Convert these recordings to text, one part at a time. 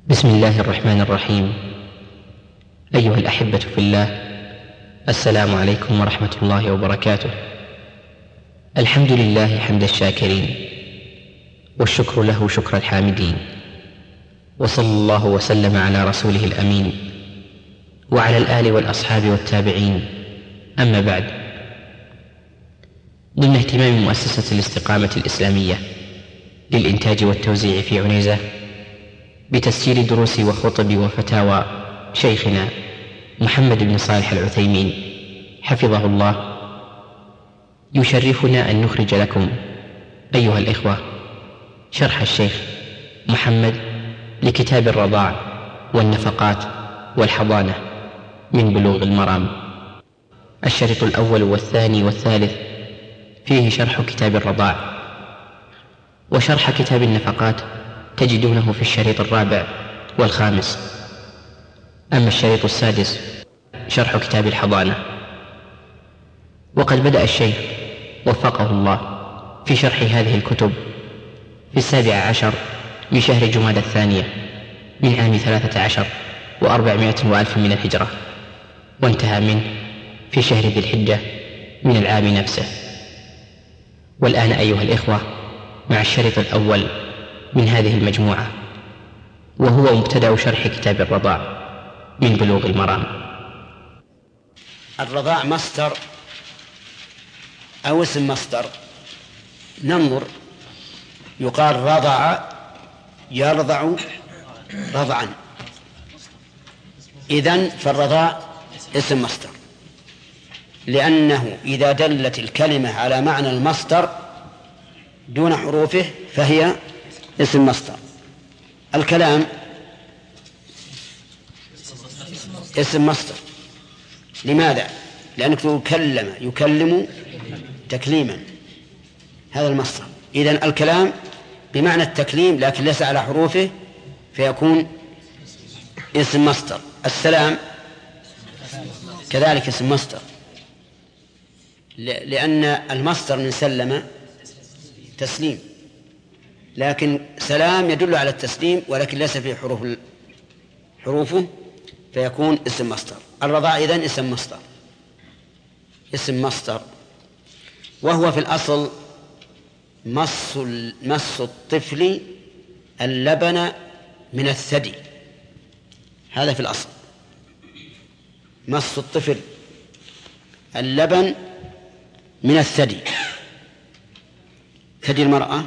بسم الله الرحمن الرحيم. أيها الأحبة في الله، السلام عليكم ورحمة الله وبركاته. الحمد لله حمد الشاكرين، والشكر له شكر الحامدين، وصلى الله وسلم على رسوله الأمين وعلى الآل والأصحاب والتابعين. أما بعد، ضمن اهتمام مؤسسة الاستقامة الإسلامية للإنتاج والتوزيع في عنيزة بتسجيل دروس وخطب وفتاوى شيخنا محمد بن صالح العثيمين حفظه الله، يشرفنا أن نخرج لكم أيها الإخوة شرح الشيخ محمد لكتاب الرضاع والنفقات والحضانة من بلوغ المرام. الشريط الأول والثاني والثالث فيه شرح كتاب الرضاع، وشرح كتاب النفقات تجدونه في الشريط الرابع والخامس. أما الشريط السادس شرح كتاب الحضانة. وقد بدأ الشيخ وفقه الله في شرح هذه الكتب في 17 من شهر جمادى الثانية من عام 13 و400 وألف من الهجرة، وانتهى منه في شهر ذي الحجة من العام نفسه. والآن أيها الإخوة مع الشريط الأول من هذه المجموعة، وهو مبتدأ شرح كتاب الرضاع من بلوغ المرام. الرضاع مصدر أو اسم مصدر. ننظر، يقال رضع يرضع رضعا، إذن فالرضاع اسم مصدر، لأنه إذا دلت الكلمة على معنى المصدر دون حروفه فهي اسم مصدر. الكلام اسم مصدر. لماذا؟ لأنك تقول كلم يكلم تكليما، هذا المصدر. إذن الكلام بمعنى التكليم لكن ليس على حروفه فيكون اسم مصدر. السلام كذلك اسم مصدر، لأن المصدر من سلم تسليم، لكن سلام يدل على التسليم ولكن ليس فيه حروفه فيكون اسم مصدر. الرضاع إذن اسم مصدر، وهو في الأصل مص الطفل اللبن من الثدي. هذا في الأصل مص الطفل اللبن من الثدي، ثدي المرأة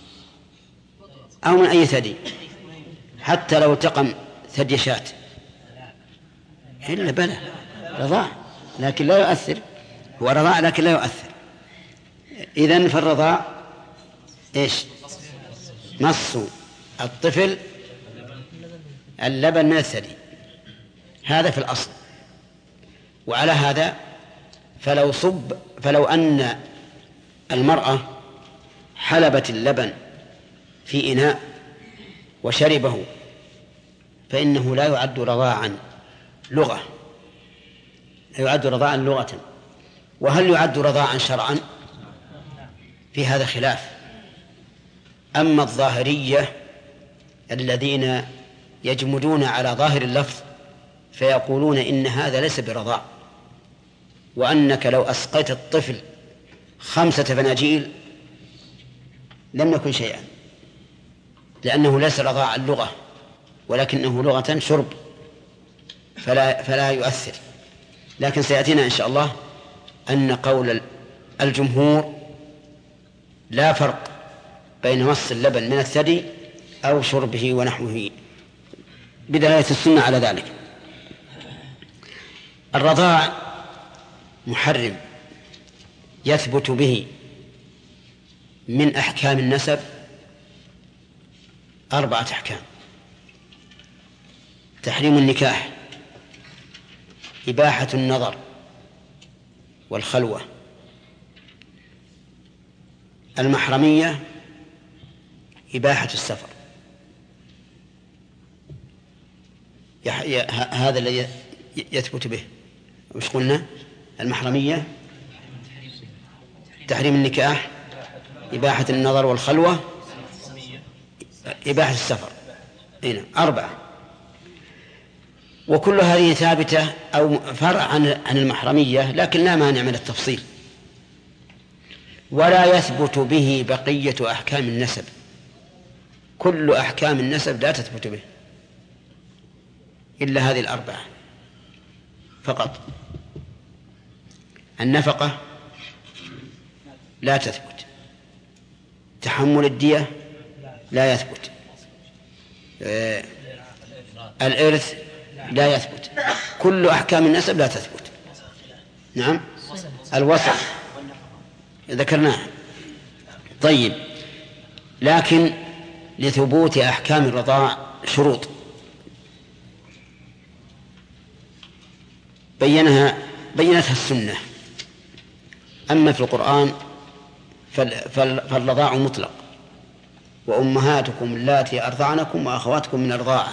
أو من أي ثدي، حتى لو تقم ثدي شاة إلا بلى رضاع لكن لا يؤثر، هو رضاع لكن لا يؤثر. إذن فالرضاع إيش؟ مص الطفل اللبن من الثدي، هذا في الأصل. وعلى هذا فلو أن المرأة حلبت اللبن في إناء وشربه فإنه لا يعد رضاعا لغة، لا يعد رضاعا لغة. وهل يعد رضاعا شرعا؟ في هذا خلاف. أما الظاهرية الذين يجمدون على ظاهر اللفظ فيقولون إن هذا ليس برضاع، وأنك لو أسقيت الطفل 5 فناجيل لم يكن شيئا، لأنه ليس رضاع اللغة ولكنه لغة شرب فلا يؤثر. لكن سيأتينا إن شاء الله أن قول الجمهور لا فرق بين مص اللبن من الثدي أو شربه ونحوه بدلالة السنة على ذلك. الرضاع محرم يثبت به من أحكام النسب 4 أحكام: تحريم النكاح، إباحة النظر والخلوة، المحرمية، إباحة السفر. هذا الذي يثبت به. وش قلنا؟ المحرمية، تحريم النكاح، إباحة النظر والخلوة، إباحة السفر. هنا 4. وكل هذه ثابتة أو فرع عن المحرمية، لكن لا مانع من التفصيل. ولا يثبت به بقية أحكام النسب، كل أحكام النسب لا تثبت به إلا هذه 4 فقط. النفقة لا تثبت، تحمل الدية لا يثبت، الإرث لا يثبت، كل أحكام النسب لا تثبت. نعم، الوصف ذكرناه. طيب، لكن لثبوت أحكام الرضاع شروط بينتها السنة. أما في القرآن فالرضاع مطلق: وأمهاتكم اللاتي أرضعنكم وأخواتكم من الرضاعة،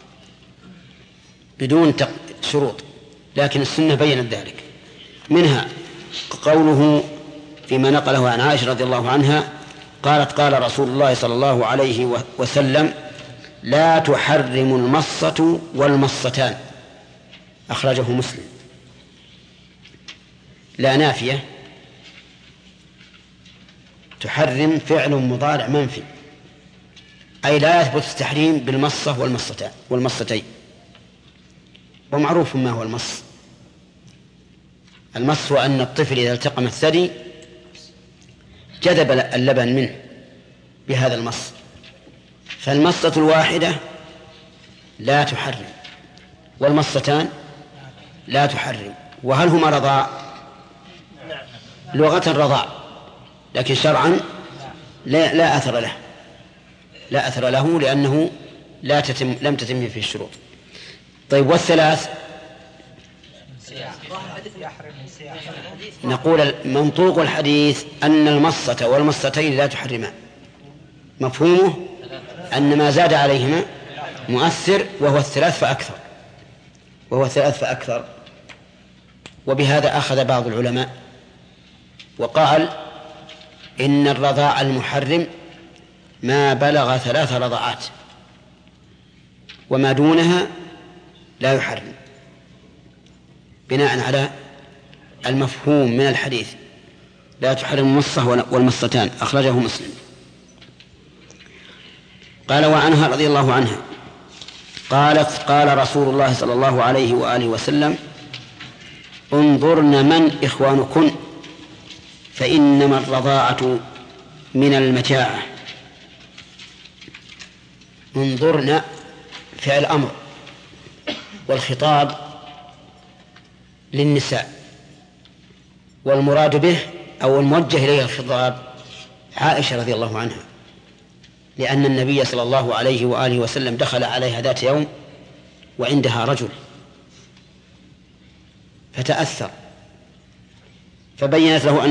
بدون شروط. لكن السنة بينت ذلك. منها قوله فيما نقله عن عائشة رضي الله عنها قالت: قال رسول الله صلى الله عليه وسلم: لا تحرم المصة والمصتان، أخرجه مسلم. لا نافية، تحرم فعل مضارع منفي، أي لا يثبت التحريم بالمصة والمصتين. ومعروف ما هو المص. المص هو أن الطفل إذا التقم الثدي جذب اللبن منه بهذا المص، فالمصة الواحدة لا تحرم والمصتان لا تحرم. وهل هما رضاع؟ لغة رضاع، لكن شرعا لا أثر له، لا أثر له، لأنه لم تتم فيه الشروط. طيب، والثلاث؟ نقول منطوق الحديث أن المصة والمصتين لا تحرمان، مفهومه أن ما زاد عليهما مؤثر، وهو الثلاث فأكثر. وبهذا أخذ بعض العلماء وقال إن الرضاع المحرم ما بلغ 3 رضعات، وما دونها لا يحرم، بناء على المفهوم من الحديث: لا تحرم المصة والمصتان، أخرجه مسلم. قال: وعنها رضي الله عنها قالت: قال رسول الله صلى الله عليه وآله وسلم: انظرن من إخوانكن، فإنما الرضاعة من المجاعة. انظرن فعل أمر، والخطاب للنساء، والمراد به أو الموجه إليه الخطاب عائشة رضي الله عنها، لأن النبي صلى الله عليه وآله وسلم دخل عليها ذات يوم وعندها رجل فتأثر، فبينت له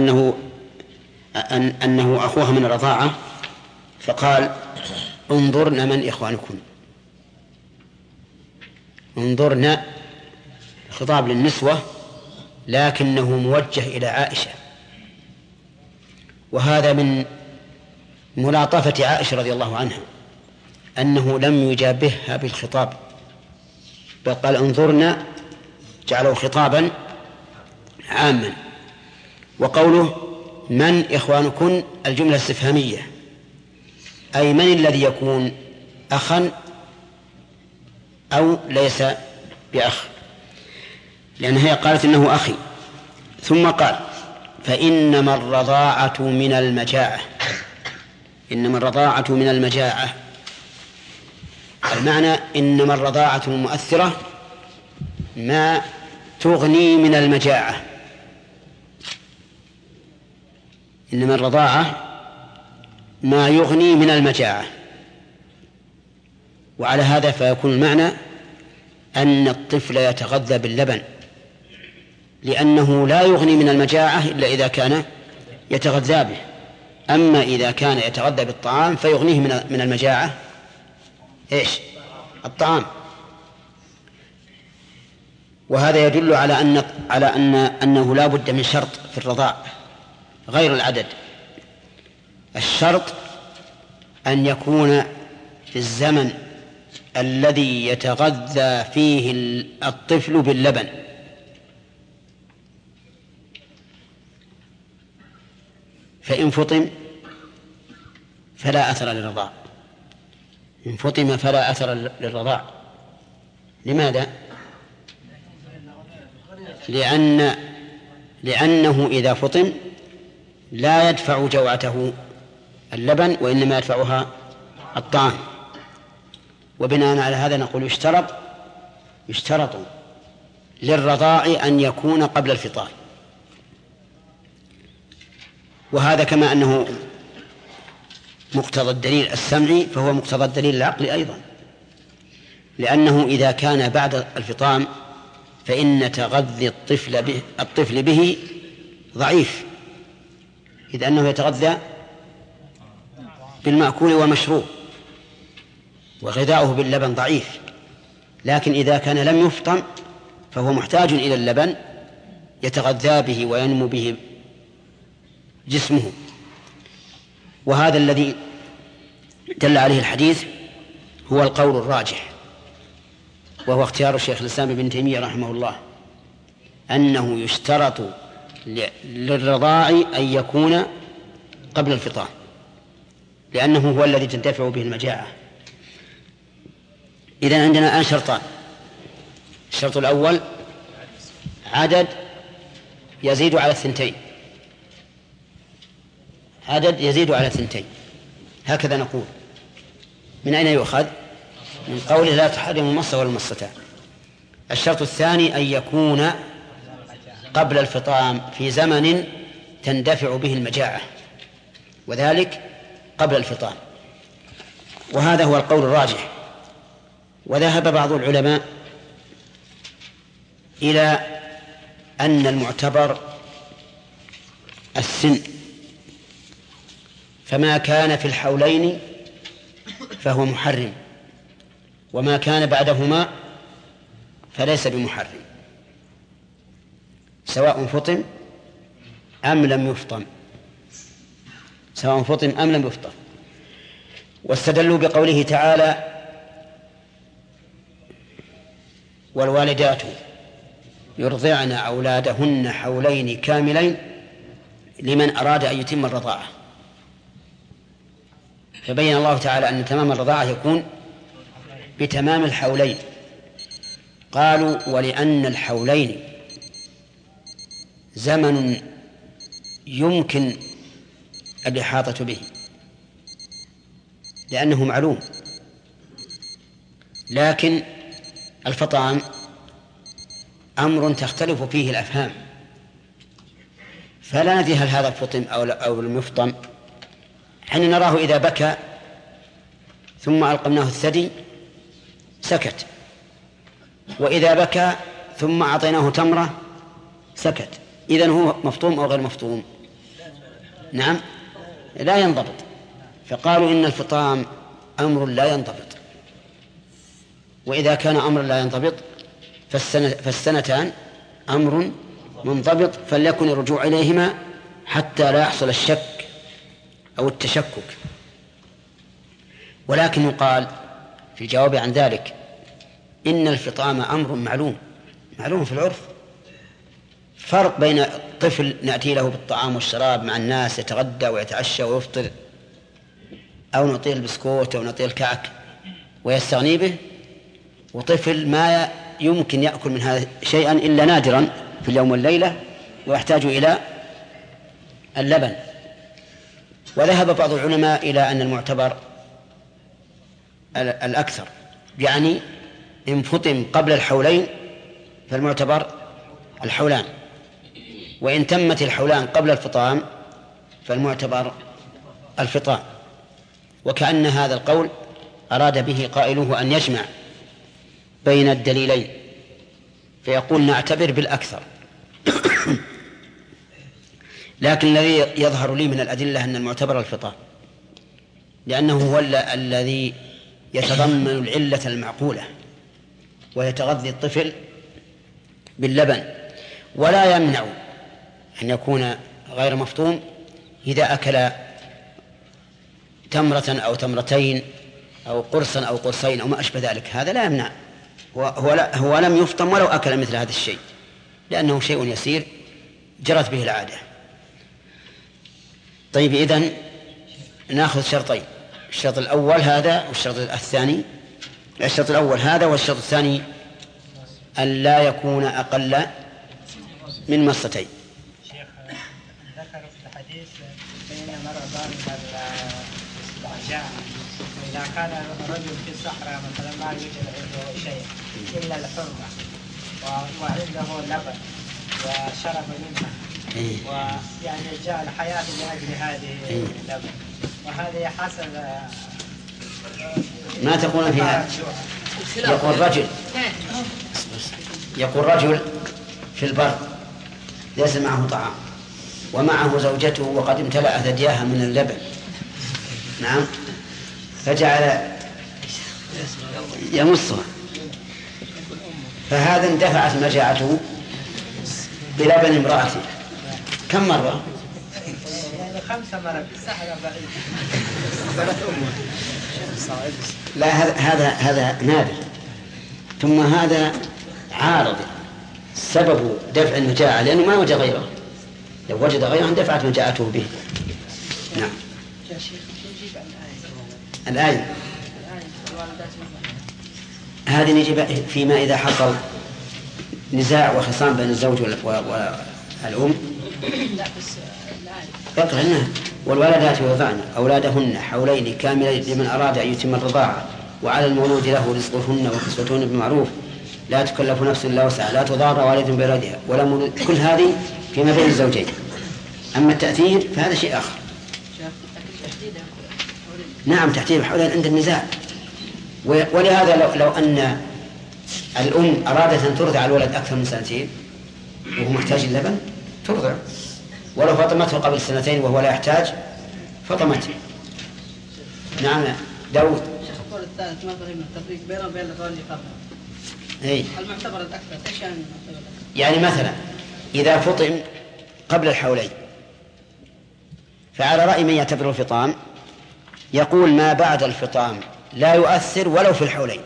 أنه أخوها من الرضاعة، فقال: انظرن من إخوانكم. انظرن خطاب للنسوة، لكنه موجه إلى عائشة، وهذا من ملاطفة عائشة رضي الله عنها أنه لم يجابهها بالخطاب، بل قال: انظرن، جعله خطابا عاما. وقوله من إخوانكن الجملة استفهامية، أي من الذي يكون أخا أو ليس بأخ، لأنها قالت إنه أخي، ثم قال: فإنما الرضاعة من المجاعة. إنما الرضاعة من المجاعة، المعنى إنما الرضاعة المؤثرة ما تغني من المجاعة. إنما الرضاعة ما يغني من المجاعة. وعلى هذا فيكون المعنى أن الطفل يتغذى باللبن، لأنه لا يغني من المجاعة إلا إذا كان يتغذى به. أما إذا كان يتغذى بالطعام فيغنيه من المجاعة إيش؟ الطعام. وهذا يدل على أنه لا بد من شرط في الرضاع غير العدد. الشرط أن يكون في الزمن الذي يتغذى فيه الطفل باللبن. فإن فطم فلا أثر للرضاع، إن فطم فلا أثر للرضاع. لماذا؟ لأنه إذا فطم لا يدفع جوعته اللبن، وإنما يدفعها الطعام. وبناء على هذا نقول يشترط للرضاع أن يكون قبل الفطام. وهذا كما أنه مقتضى الدليل السمعي فهو مقتضى الدليل العقلي أيضا، لأنه إذا كان بعد الفطام فإن تغذي الطفل به ضعيف، إذ أنه يتغذى بالمأكول والمشروب، وغذاؤه باللبن ضعيف. لكن إذا كان لم يفطم فهو محتاج إلى اللبن يتغذى به وينمو به جسمه. وهذا الذي دل عليه الحديث هو القول الراجح، وهو اختيار الشيخ الإسلام ابن تيمية رحمه الله، أنه يشترط للرضاع أن يكون قبل الفطام، لأنه هو الذي تنتفع به المجاعة. إذن عندنا الآن شرطان: الشرط الأول عدد يزيد على 2، عدد يزيد على 2، هكذا نقول. من أين يؤخذ؟ من قوله لا تحرم المصة ولا المصتان. الشرط الثاني أن يكون قبل الفطام في زمن تندفع به المجاعة، وذلك قبل الفطام. وهذا هو القول الراجح. وذهب بعض العلماء إلى أن المعتبر السن، فما كان في الحولين فهو محرم، وما كان بعدهما فليس بمحرم، سواء فطم أم لم يفطم، سواء فطم أم لم يفطم. واستدلوا بقوله تعالى: والوالدات يرضعن أولادهن حولين كاملين لمن أراد أن يتم الرضاعة. فبين الله تعالى أن تمام الرضاعة يكون بتمام الحولين. قالوا: ولأن الحولين زمن يمكن الإحاطة به، لأنه معلوم. لكن الفطام أمر تختلف فيه الأفهام، فلا ندري هل هذا فطم أو لم يفطم. حين نراه إذا بكى ثم ألقمناه الثدي سكت، وإذا بكى ثم أعطيناه تمرة سكت. إذن هو مفطوم أو غير مفطوم؟ نعم، لا ينضبط. فقالوا إن الفطام أمر لا ينضبط، وإذا كان أمر لا ينضبط فالسنتان أمر منضبط، فليكن الرجوع إليهما حتى لا يحصل الشك أو التشكك. ولكن يقال في الجواب عن ذلك إن الفطام أمر معلوم في العرف. فرق بين طفل نأتي له بالطعام والشراب مع الناس يتغدى ويتعشى ويفطر، أو نعطيه البسكوت أو نعطيه الكعك ويستغني به، وطفل ما يمكن يأكل من هذا شيئا إلا نادرا في اليوم والليلة ويحتاج إلى اللبن. وذهب بعض العلماء إلى أن المعتبر الأكثر، يعني إن فطم قبل الحولين فالمعتبر الحولان، وإن تمت الحولان قبل الفطام فالمعتبر الفطام. وكأن هذا القول أراد به قائله أن يجمع بين الدليلين، فيقول نعتبر بالأكثر. لكن الذي يظهر لي من الأدلة أن المعتبر الفطام، لأنه هو الذي يتضمن العلة المعقولة، ويتغذي الطفل باللبن. ولا يمنع أن يكون غير مفطوم إذا أكل تمرة أو تمرتين أو قرصا أو قرصين أو ما أشبه ذلك، هذا لا يمنع. هو لم يفطم ولو أكل مثل هذا الشيء، لأنه شيء يسير جرت به العادة. طيب، إذن نأخذ شرطين، الشرط الأول هذا والشرط الثاني. الشرط الأول هذا، والشرط الثاني أن لا يكون أقل من مصتين. شيخ ذكر في الحديث بينما رضان الاستعجاء، إذا كان الرجل في الصحراء مثلا ما يوجد عنده شيء إلا الحرمة وعنده لبن وشرب منها ويعني جاء الحياة لأجل هذه اللبن، وهذه حسب ما تقول فيها. يقول رجل في البر ليس معه طعام ومعه زوجته وقد امتلأ ثدياها من اللبن، نعم، فجعل يمصها، فهذا اندفعت مجاعته بلبن امرأته. كم مرة؟ يعني 5 مرات. السحرة بعيد. لا، هذا نادر. ثم هذا عارض، سبب دفع المجاعة لأنه ما وجد غيره، لو وجد غيره اندفعت مجاعته به. نعم. يا شيخ نجيب عن الآية هذه نجيب فيما إذا حصل نزاع وخصام بين الزوج والأم. لا بس اقرأ لنا: والولدات يرضعن أولادهن حولين كاملين لمن أراد أن يتم الرضاعة، وعلى المولود له رزقهن وكسوتهن بالمعروف، لا تكلف نفس إلا وسعها، لا تضار والدة بولدها ولا مولود. كل هذه فيما بين الزوجين. أما التأثير فهذا شيء آخر. نعم، تحديد الحولين عند النزاع. ولهذا لو أن الأم أرادت أن ترضع الولد أكثر من 2 وهو محتاج اللبن ترضع، ولو فطمته قبل 2 وهو لا يحتاج فطمته. نعم داود. القول الثالث ما فهمنا التفريق بينه وبين القول اللي قبله. المعتبر الأكثر إيش يعني مثلا إذا فطم قبل الحولين، فعلى رأي من يعتبر الفطام يقول ما بعد الفطام لا يؤثر ولو في الحولين.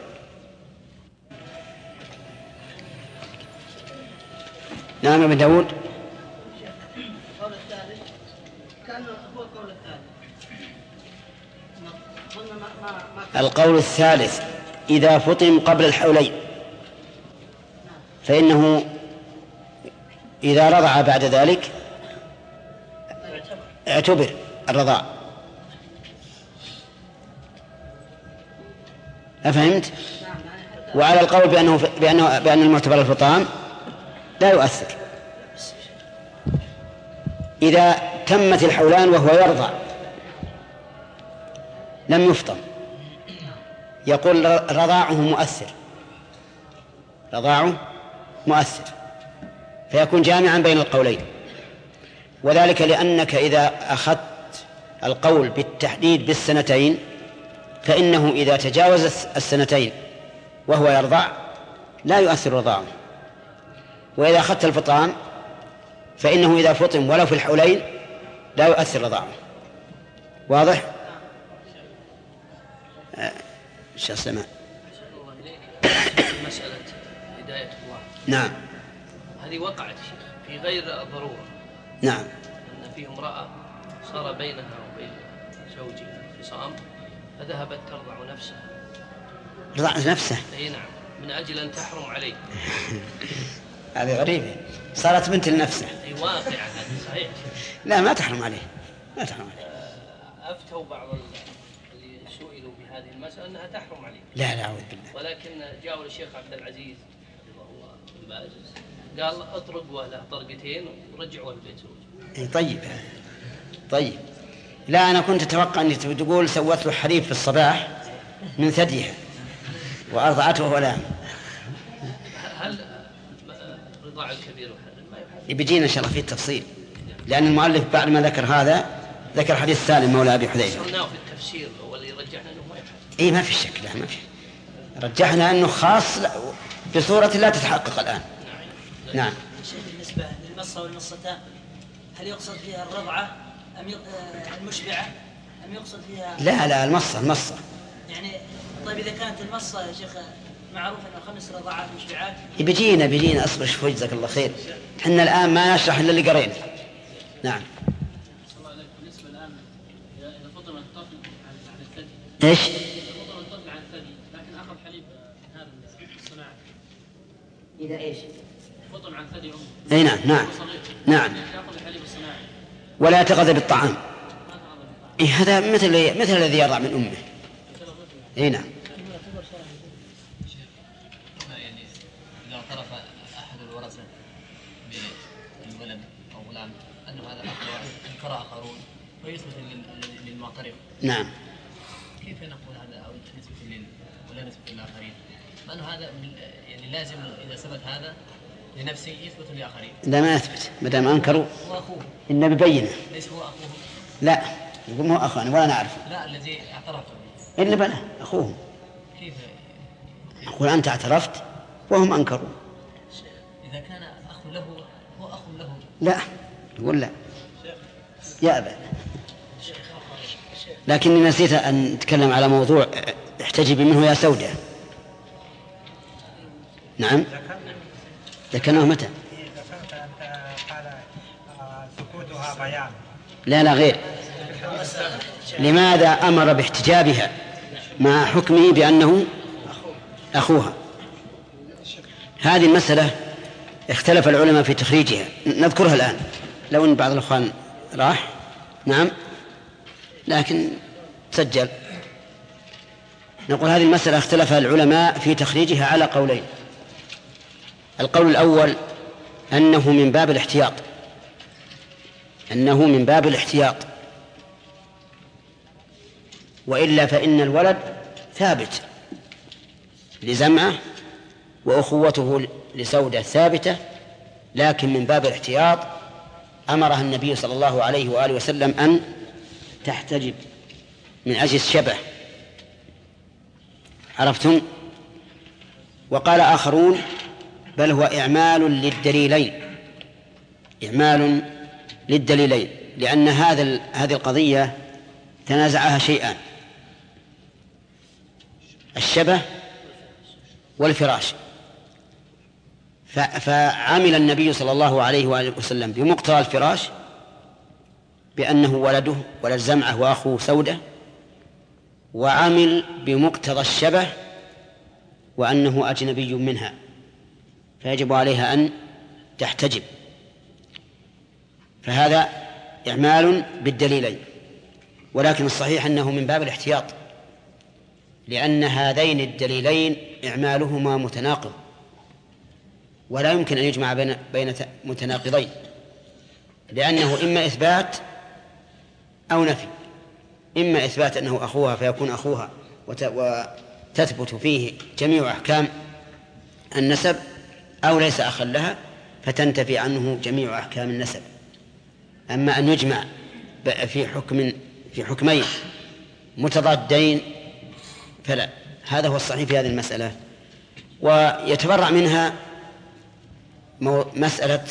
نعم ابن داود. القول الثالث كان هو القول الثالث. القول الثالث إذا فطم قبل الحولين فإنه إذا رضع بعد ذلك اعتبر الرضاع. أفهمت؟ وعلى القول بأن المعتبر الفطام لا يؤثر. إذا تمت الحولان وهو يرضع لم يفطم يقول رضاعه مؤثر فيكون جامعا بين القولين. وذلك لأنك إذا أخذت القول بالتحديد ب2 فإنه إذا تجاوز 2 وهو يرضع لا يؤثر رضاعه، وإذا أخذت الفطام فإنه إذا فطم ولو في الحولين لا يؤثر رضاعه. واضح؟ شيخ سلمان. مسألة هداية الله. نعم. هذه وقعت في غير ضرورة. نعم. أن فيه امرأة صار بينها وبين زوجها خصام فذهبت ترضع نفسها. رضعت نفسه؟ أي نعم، من أجل أن تحرم عليه. هذه غريبة، صارت بنت لنفسه. أي واقعة هذه صحيح. لا ما تحرم عليه، ما تحرم عليه. أفتوا بعض اللي سئلوا بهذه المسألة أنها تحرم عليه. لا أعوذ بالله. ولكن جاءوا الشيخ عبد العزيز حفظه الله بن باز قال اطرق وله طرقتين ورجعوا البيت زوج. طيب. لا أنا كنت أتوقع أنك تقول سوت له حليب في الصباح من ثديها وأرضعته ولا. هل رضاع الكبير وحد ما يحد؟ بيجينا إن شاء الله في التفصيل، لأن المؤلف بعد ما ذكر هذا ذكر حديث سالم مولى أبي حذيفة. صرناه في التفسير هو اللي رجحنا أنه ما يحد. إيه ما في شك، لا ما في. رجحنا أنه خاص بصورة لا تتحقق الآن. نعم. شيء بالنسبة للمصة والمصتان هل يقصد فيها الرضعة أم المشبعة أم يقصد فيها؟ لا المصة. يعني طيب إذا كانت المصة يا شيخ معروف أنه 5 رضاعات مشبعات. بيجينا أصبر شوي جزاك الله خير. حنا الآن ما نشرح إلا اللي قرينا. نعم. بالنسبة الآن إذا فطم الطفل عن الثدي. إيش؟ إذا فطم الطفل عن الثدي لكن أخذ حليب هذا الصناعي. إذا إيش؟ فطم عن ثدي أمه. أي نعم. نعم. يأخذ الحليب الصناعي. ولا يتغذى بالطعام. إيه هذا مثل الذي يرضع من أمه. أي نعم. يعني إذا اعترف أحد الورثة بالولد أو غلام أنه هذا أخ أنكر آخرون ويثبت للمعترف. نعم. كيف نقول هذا أو نسبة ولا نسبة للآخرين؟ لأنه هذا يعني لازم إذا ثبت هذا لنفسه يثبت للآخرين. لا ما يثبت ما دام أنكروا. هو أخوه. إنه ببينه. ليس هو أخوه. لا يقول هو أخوان ولا نعرف. لا الذي اعترف. إلا بلى أخوهم. كيف؟ أقول أنت اعترفت وهم أنكروا. إذا كان أخ له هو أخ له. لا يقول لا يا أبا. لكني نسيت أن نتكلم على موضوع احتجبي منه يا سودة. نعم ذكرناه متى؟ ذكرت أنت قال سكوتها بيان. لا غير. لماذا أمر باحتجابها مع حكمه بأنه أخوها؟ هذه المسألة اختلف العلماء في تخريجها، نذكرها الآن لو أن بعض الأخوان راح. نعم لكن سجل. نقول هذه المسألة اختلف العلماء في تخريجها على قولين. القول الأول أنه من باب الاحتياط، أنه من باب الاحتياط، وإلا فإن الولد ثابت لزمعة وأخوته لسودة ثابتة، لكن من باب الاحتياط أمرها النبي صلى الله عليه وآله وسلم أن تحتجب من أجل الشبه. عرفتم؟ وقال آخرون بل هو إعمال للدليلين، إعمال للدليلين، لأن هذه القضية تنازعها شيئان: الشبه والفراش. فعمل النبي صلى الله عليه وآله وسلم بمقتضى الفراش بأنه ولده ولد زمعة وأخوه سودة، وعمل بمقتضى الشبه وأنه أجنبي منها فيجب عليها أن تحتجب. فهذا إعمال بالدليلين، ولكن الصحيح أنه من باب الاحتياط، لأن هذين الدليلين إعمالهما متناقض، ولا يمكن أن يجمع بين متناقضين، لأنه إما إثبات أو نفي. إما إثبات أنه أخوها فيكون أخوها وتثبت فيه جميع أحكام النسب، أو ليس أخا لها فتنتفي عنه جميع أحكام النسب. أما أن يجمع في حكمين متضادين فلا. هذا هو الصحيح في هذه المسألة. ويتبرع منها مسألة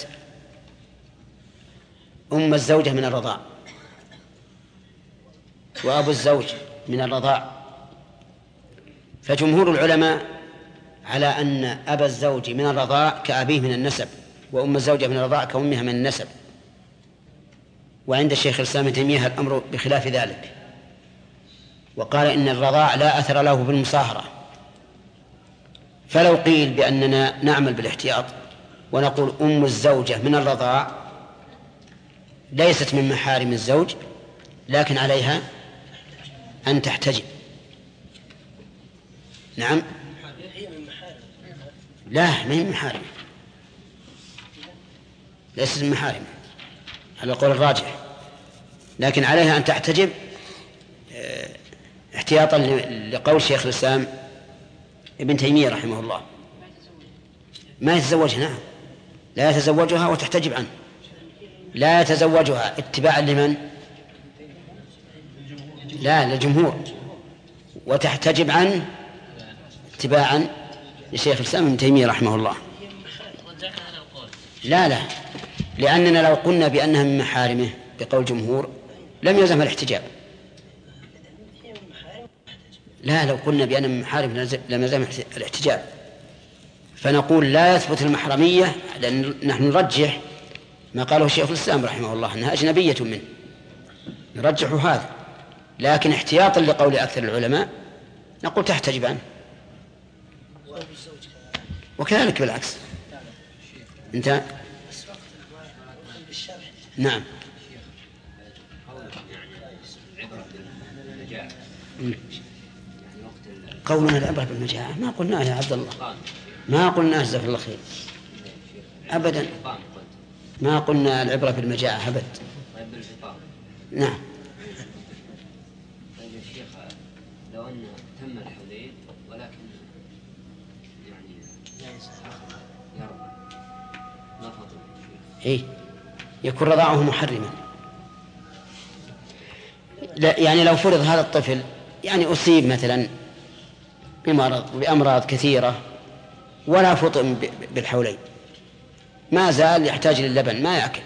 أم الزوجة من الرضاع وأبو الزوج من الرضاع. فجمهور العلماء على أن أبا الزوج من الرضاع كأبيه من النسب، وأم الزوجة من الرضاع كأمها من النسب. وعند الشيخ الإسلام ابن تيمية الأمر بخلاف ذلك، وقال إن الرضاع لا أثر له بالمصاهرة. فلو قيل بأننا نعمل بالاحتياط ونقول أم الزوجة من الرضاع ليست من محارم الزوج، لكن عليها أن تحتجب. نعم لا ما هي من محارم، ليست من محارم على القول الراجح، لكن عليها أن تحتجب احتياطا لقول شيخ الإسلام ابن تيمية رحمه الله. ما يتزوجها، نعم لا يتزوجها وتحتجب عنه، لا يتزوجها اتباعا لمن؟ لا للجمهور، وتحتجب عنه اتباعا لشيخ الإسلام ابن تيمية رحمه الله. لا لأننا لو قلنا بأنها من محارمه بقول جمهور لم يلزم الاحتجاب. لا، لو قلنا بأن محارم لم يلزم الاحتجاب، فنقول لا يثبت المحرمية، لأن نحن نرجح ما قاله شيخ الإسلام رحمه الله أنها أجنبية منه، نرجح هذا، لكن احتياطا لقول أكثر العلماء نقول تحتجب عنه. وكذلك بالعكس. انت نعم. قولنا العبرة بالمجاعة ما قلناه يا عبد الله، ما قلنا جزاك الله خير أبدا، ما قلنا العبرة بالمجاعة أبدا. نعم. طيب يا شيخ، لو أن تم الحولين ولكن يعني يرضى ما فضل إيه يكون رضاعه محرما. لا يعني لو فرض هذا الطفل يعني أصيب مثلا بأمراض كثيرة ولا فطن بالحولين، ما زال يحتاج للبن ما يأكل،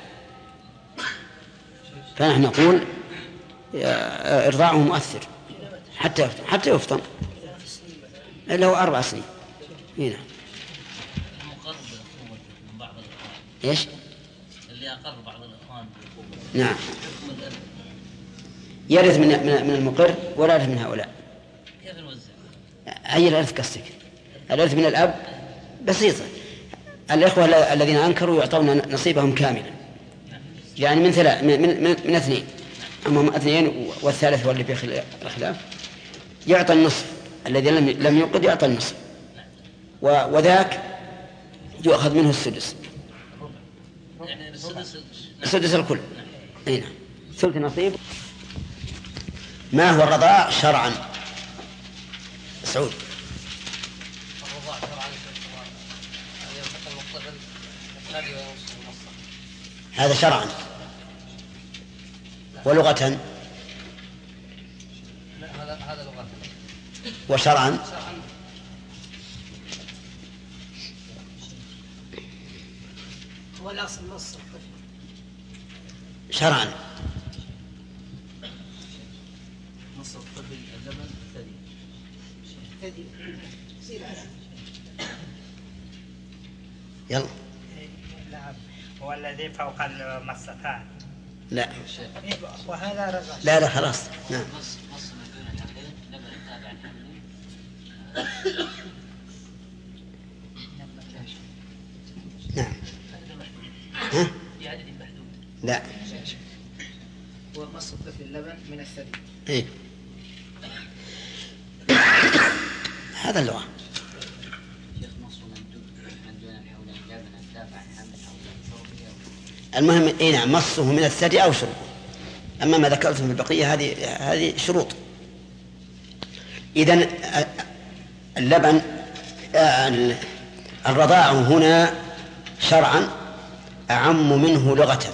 فنحن نقول إرضاعه مؤثر حتى يفطن، إلا هو 4 سنين. هنا إيش اللي أقر بعض الإخوان. نعم. يرث من المقر ولا يرث من هؤلاء. كيف نوزع؟ أي الإرث قصدك؟ الإرث من الأب بسيطة. الإخوة الذين أنكروا يعطون نصيبهم كاملا، يعني من 2، أما هم 2 والثالث هو اللي فيه الخلاف، يعطى النصف، الذي لم يوقد يعطى النصف، وذاك يؤخذ منه السدس. يعني السدس الكل. أي نعم. ثلث نصيب. ما هو الرضاع شرعا؟ سعود. الرضاع شرعا ينفق المقتبل الثاني وينصف النصف. هذا شرعا. ولغة هذا لغة. وشرعا هو الأصل نص شرعا نصف الطفل اللبن الثدي. يلا. نعم. هو الذي فوق المصتان. لا وهذا رضع. لا خلاص. نعم. نص ما دون الحملين لبن التابع الحملين. نعم. ها؟ بعدد محدود. لا. هو مص الطفل اللبن من الثدي. إيه؟ هذا اللغة. شيخ نص من دون الحولين لبن التابع الحمل أو شربه. المهم إيه نعم، مصه من الثدي أو شربه. أما ما ذكرتم في البقية هذه شروط. إذن اللبن الرضاع هنا شرعا أعم منه لغة،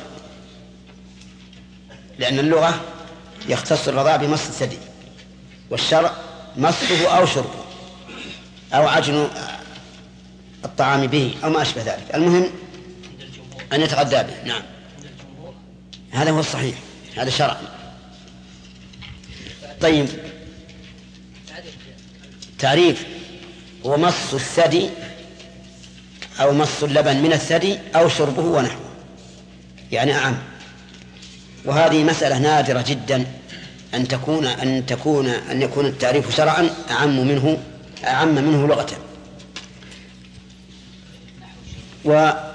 لأن اللغة يختص الرضاع بمص الثدي، والشرع مصه أو شربه أو عجن الطعام به أو ما أشبه ذلك. المهم أن يتغذى به. نعم هذا هو الصحيح، هذا شرع. طيب تعريف هو مص الثدي أو مص اللبن من الثدي أو شربه ونحوه، يعني أعم. وهذه مسألة نادرة جدا أن يكون التعريف شرعا أعم منه لغة. وله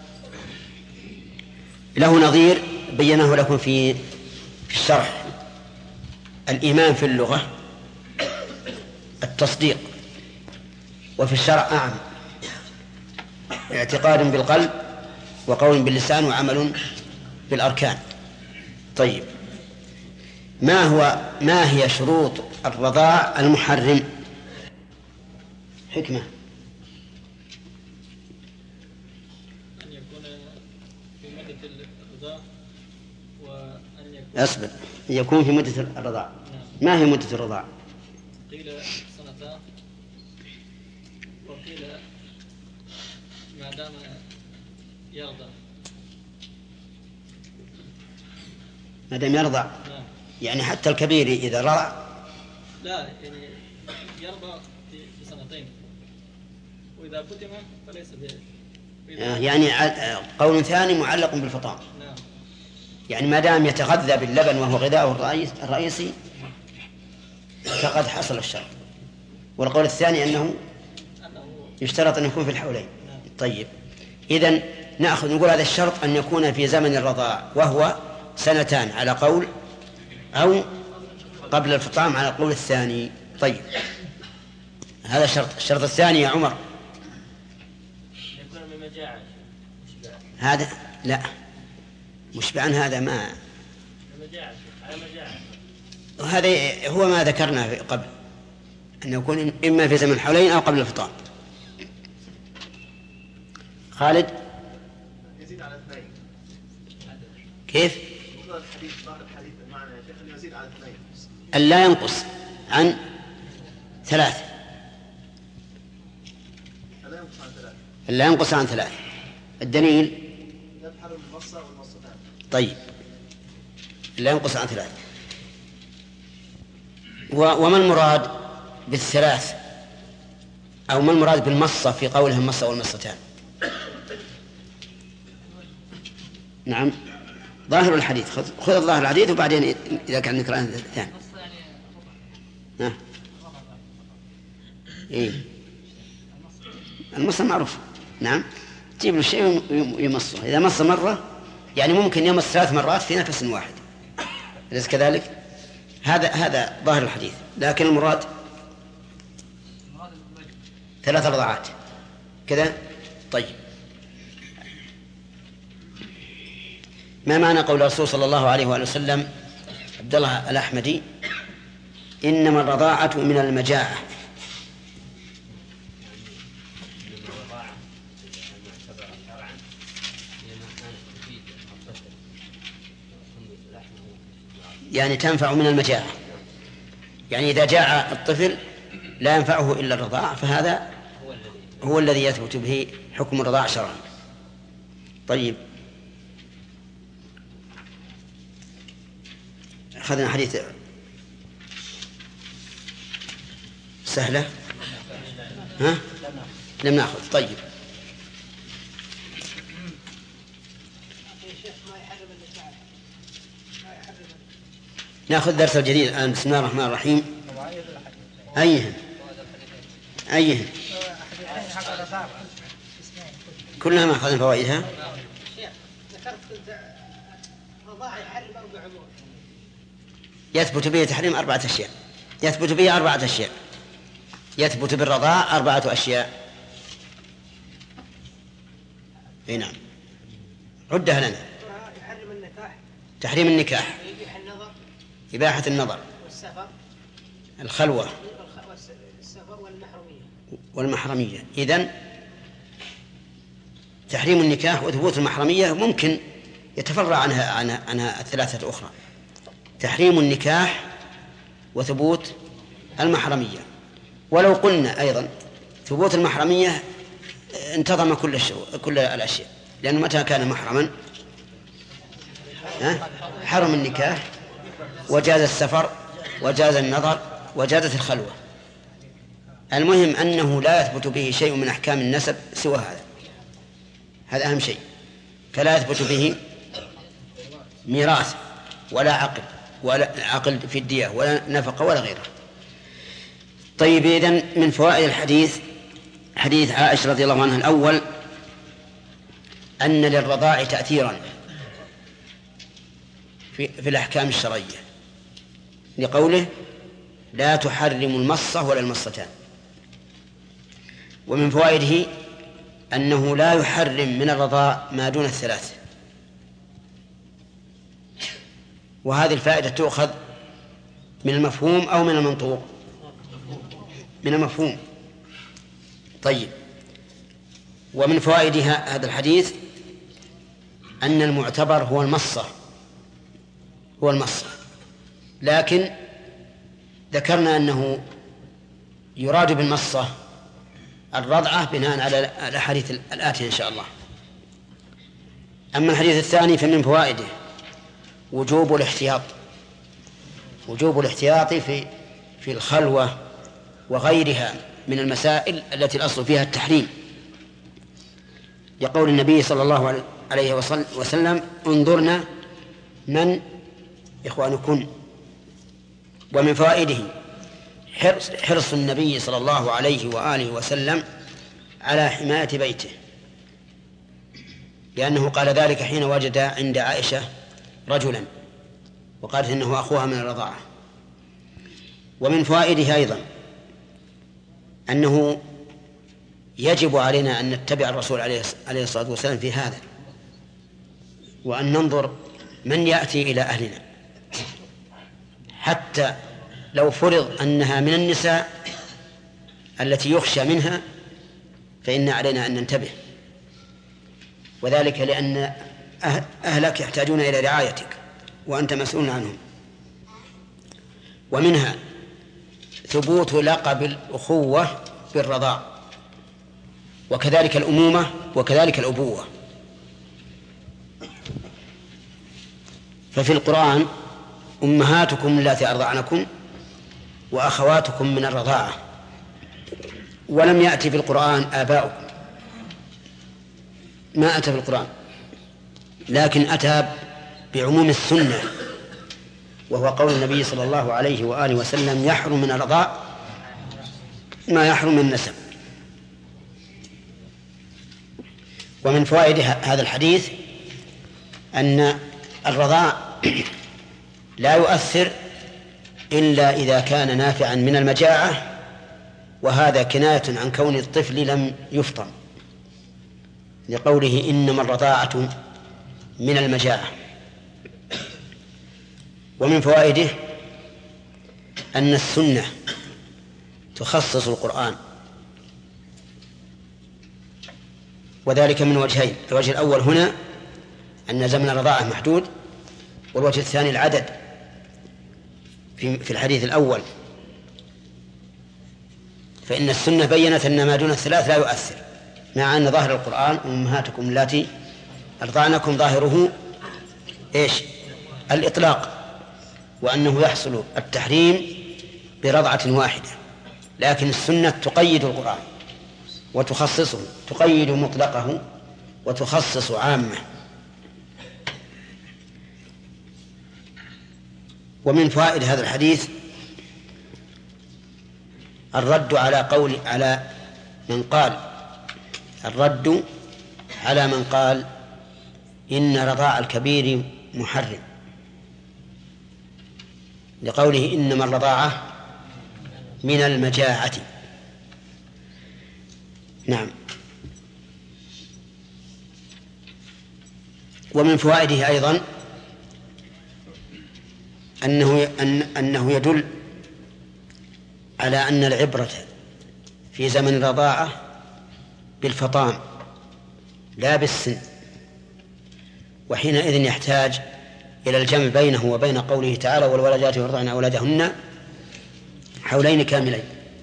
نظير بينه لكم في الشرح. الإيمان في اللغة التصديق، وفي الشرع أعم، اعتقاد بالقلب وقول باللسان وعمل بالأركان. طيب ما هي شروط الرضاع المحرم؟ حكمة. أن يكون في مدة الرضاع وأن يكون في مدة الرضاع. ما هي مدة الرضاع؟ قيل 2 وقيل ما دام يرضع. ما دام يرضع يعني حتى الكبير إذا رضع لا يعني يرضى بسنتين، وإذا كتم فليس يعني قول ثاني معلق بالفطام. نعم. يعني ما دام يتغذى باللبن وهو غذاؤه الرئيسي فقد حصل الشرط. والقول الثاني أنه يشترط أن يكون في الحولين. طيب، إذن نقول هذا الشرط أن يكون في زمن الرضاع وهو 2 على قول، أو قبل الفطام على القول الثاني. طيب، هذا شرط. الشرط الثاني يا عمر يكون من مجاعة. هذا لا مشبعا، هذا ما مجاعة على مجاعة. هذا هو ما ذكرنا قبل، أن يكون إما في زمن الحولين أو قبل الفطام. خالد يزيد على 2. كيف؟ الحديث ظاهر الحديث معنى يا شيخ أنه يزيد على 2. أن لا ينقص عن 3. لا ينقص عن 3. لا ينقص عن 3. الدليل يتحرم المصة والمصتان. طيب، لا ينقص عن 3. وما المراد بالثلاث، أو ما المراد بالمصة في قولهم المصة والمصتان؟ نعم، ظاهر الحديث. خذ الظاهر الحديث وبعدين إذا كان نقرأ الثاني. إيه، المصة معروف. نعم، تجيب له شيء ويمصه. إذا مص مرة يعني ممكن يمص 3 مرات في نفس واحد، أليس كذلك؟ هذا ظاهر الحديث. لكن المراد 3 رضعات كذا. طيب، ما معنى قول الرسول صلى الله عليه وآله وسلم عبد الله الأحمدي: إنما الرضاعة من المجاعة؟ يعني تنفع من المجاعة، يعني إذا جاع الطفل لا ينفعه إلا الرضاع، فهذا هو الذي يثبت به حكم الرضاع شرعا. طيب، أخذنا حديث سهلة، ها؟ لم نأخذ. طيب، نأخذ درس الجديد الآن. بسم الله الرحمن الرحيم. أيهن كلها ما أخذنا فوائدها. يثبت به تحريم 4 أشياء. يثبت به 4 أشياء. يثبت بالرضاع 4 أشياء. نعم، عدها لنا. تحريم النكاح، إباحة النظر، الخلوة، والمحرمية. إذن تحريم النكاح وثبوت المحرمية ممكن يتفرع عنها 3 الأخرى. تحريم النكاح وثبوت المحرمية. ولو قلنا أيضا ثبوت المحرمية انتظم كل الأشياء، لأنه متى كان محرما حرم النكاح وجاز السفر وجاز النظر وجازت الخلوة. المهم أنه لا يثبت به شيء من أحكام النسب سوى هذا أهم شيء. فلا يثبت به ميراث ولا عقل في الدية ولا نفقة ولا غيره. طيب، إذن من فوائد الحديث حديث عائشة رضي الله عنها الأول: أن للرضاع تأثيرا في الأحكام الشرعية، لقوله: لا تحرم المصة ولا المصتان. ومن فوائده أنه لا يحرم من الرضاع ما دون 3. وهذه الفائدة تؤخذ من المفهوم أو من المنطوق؟ من المفهوم. طيب، ومن فوائد هذا الحديث أن المعتبر هو المصة. لكن ذكرنا أنه يراد بالمصة الرضعة بناء على الأحاديث الآتية إن شاء الله. أما الحديث الثاني فمن فوائده وجوب الاحتياط في في الخلوة وغيرها من المسائل التي الأصل فيها التحريم، لقول النبي صلى الله عليه وسلم: انظرنا من إخوانكن. ومن فوائده حرص النبي صلى الله عليه وآله وسلم على حماية بيته، لأنه قال ذلك حين وجد عند عائشة رجلا وقالت إنه أخوها من الرضاعة. ومن فوائده أيضا أنه يجب علينا أن نتبع الرسول عليه الصلاة والسلام في هذا، وأن ننظر من يأتي إلى أهلنا، حتى لو فرض أنها من النساء التي يخشى منها فإن علينا أن ننتبه، وذلك لأن أهلك يحتاجون إلى رعايتك وأنت مسؤول عنهم. ومنها ثبوت لقب الأخوة بالرضاع، وكذلك الأمومة، وكذلك الأبوة. ففي القرآن: أمهاتكم اللاتي أرضعنكم وأخواتكم من الرضاعة، ولم يأتي في القرآن آباؤكم، ما أتى في القرآن، لكن أتى بعموم السنة، وهو قول النبي صلى الله عليه وآله وسلم: يحرم من الرضاع ما يحرم من النسب. ومن فوائد هذا الحديث أن الرضاع لا يؤثر إلا إذا كان نافعا من المجاعة، وهذا كناية عن كون الطفل لم يفطم، لقوله: إنما الرضاعة من المجاعة. ومن فوائده أن السنة تخصص القرآن، وذلك من وجهين: الوجه الأول هنا أن زمن الرضاعة محدود، والوجه الثاني العدد في الحديث الأول، فإن السنة بيّنت أن ما دون الثلاث لا يؤثر، مع أن ظاهر القرآن: أمهاتكم اللاتي أرضعنكم ظاهره إيش؟ الإطلاق، وأنه يحصل التحريم برضعة واحدة، لكن السنة تقيد القرآن وتخصصه، تقيد مطلقه وتخصص عامة. ومن فوائد هذا الحديث الرد على من قال إن رضاع الكبير محرم، لقوله: إنما الرضاعة من المجاعة. نعم. ومن فوائده أيضا أنه يدل على أن العبرة في زمن الرضاعة بالفطام لا بالسن، وحينئذ يحتاج إلى الجمع بينه وبين قوله تعالى: والولدات يرضعن أولادهن حولين كاملين.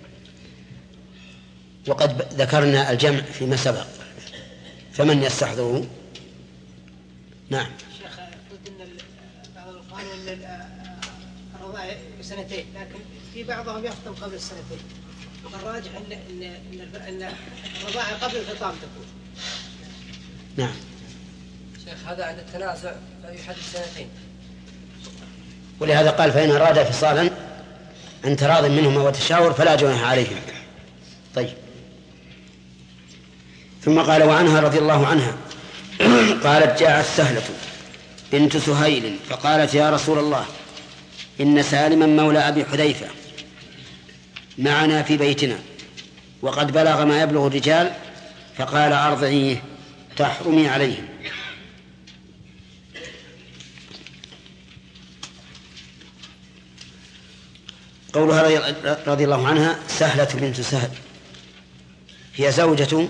وقد ذكرنا الجمع فيما سبق، فمن يستحضره؟ نعم. شيخ، قلت ان بعض القانون ان الرضاعة بسنتين، لكن في بعضهم يفطم قبل السنتين، والراجح ان الرضاعة قبل الفطام تكون. نعم. شيخ، هذا عند التنازع فيحدد سنتين، ولهذا قال: فإن أراد فصالا عن تراض منهما وتشاور فلا جناح عليهم. طيب. ثم قال: وعنها رضي الله عنها قالت: جاءت سهلة بنت سهيل فقالت: يا رسول الله، إن سالما مولى أبي حذيفة معنا في بيتنا، وقد بلغ ما يبلغ الرجال، فقال: أرضعيه تحرمي عليهم. قولها رضي الله عنها: سهلة بنت سهل، هي زوجة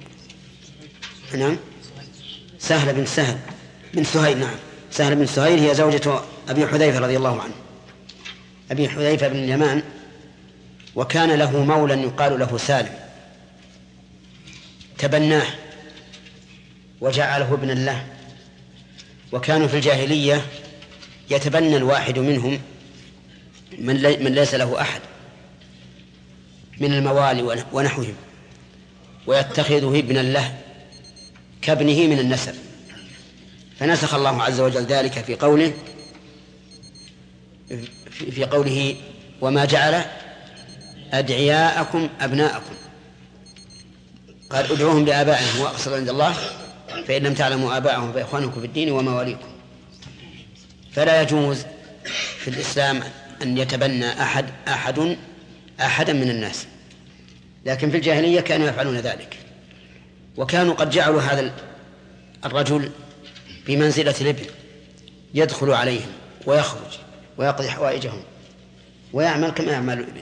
سهل بن سهيل. نعم، سهل بن سهيل هي زوجة أبي حذيفة رضي الله عنه، أبي حذيفة بن اليمان، وكان له مولى يقال له سالم، تبناه وجعله ابنا له. وكانوا في الجاهلية يتبنى الواحد منهم من ليس له أحد، من الموالي ونحوهم، ويتخذه ابنا له كابنه من النسب. فنسخ الله عز وجل ذلك في قوله وما جعل أدعياءكم أبناءكم، قال ادعوهم لآبائهم وأقسط عند الله فإن لم تعلموا آباءهم فإخوانكم في الدين ومواليكم. فلا يجوز في الإسلام أن يتبنى أحدا من الناس، لكن في الجاهلية كانوا يفعلون ذلك، وكانوا قد جعلوا هذا الرجل بمنزلة الابن، يدخل عليهم ويخرج ويقضي حوائجهم ويعمل كما يعمل الابن.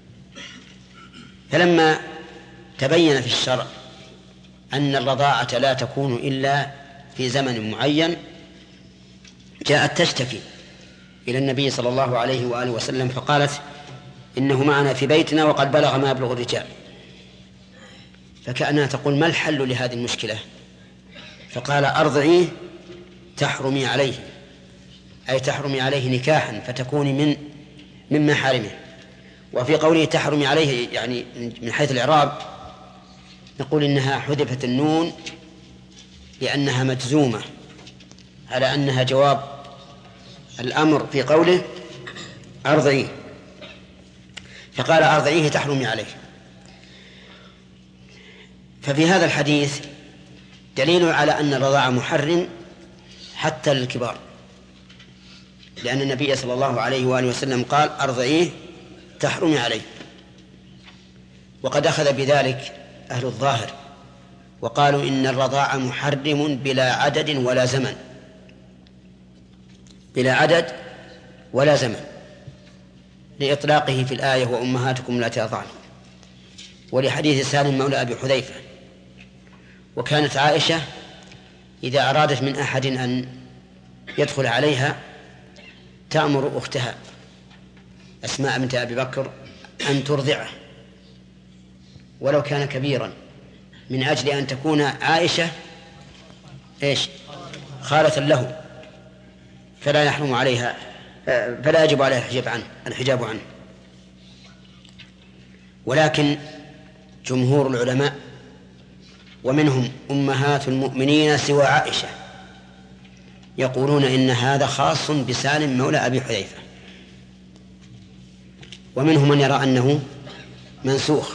فلما تبين في الشرع أن الرضاعة لا تكون إلا في زمن معين، جاءت تشتكي إلى النبي صلى الله عليه وآله وسلم فقالت إنه معنا في بيتنا وقد بلغ ما يبلغ الرجال. فكأنها تقول ما الحل لهذه المشكلة؟ فقال أرضعيه تحرمي عليه، أي تحرمي عليه نكاحا فتكوني من محارمه. وفي قوله تحرمي عليه يعني من حيث الإعراب نقول إنها حذفت النون لأنها مجزومة على أنها جواب الأمر في قوله أرضعيه، فقال أرضعيه تحرمي عليه. ففي هذا الحديث دليل على أن الرضاعة محرم حتى للكبار، لأن النبي صلى الله عليه وآله وسلم قال أرضعيه تحرمي عليه. وقد أخذ بذلك أهل الظاهر وقالوا إن الرضاعة محرم بلا عدد ولا زمن، بلا عدد ولا زمن، لإطلاقه في الآية وأمهاتكم لا ترضعن، ولحديث سالم مولى أبي حذيفة. وكانت عائشة إذا أرادت من أحد أن يدخل عليها تأمر أختها أسماء بنت أبي بكر أن ترضعه ولو كان كبيرا، من أجل أن تكون عائشة خالة له، فلا يحرم عليها، فلا يجب عليها الحجاب عنه. ولكن جمهور العلماء ومنهم أمهات المؤمنين سوى عائشة يقولون إن هذا خاص بسالم مولى أبي حذيفة، ومنهم من يرى أنه منسوخ.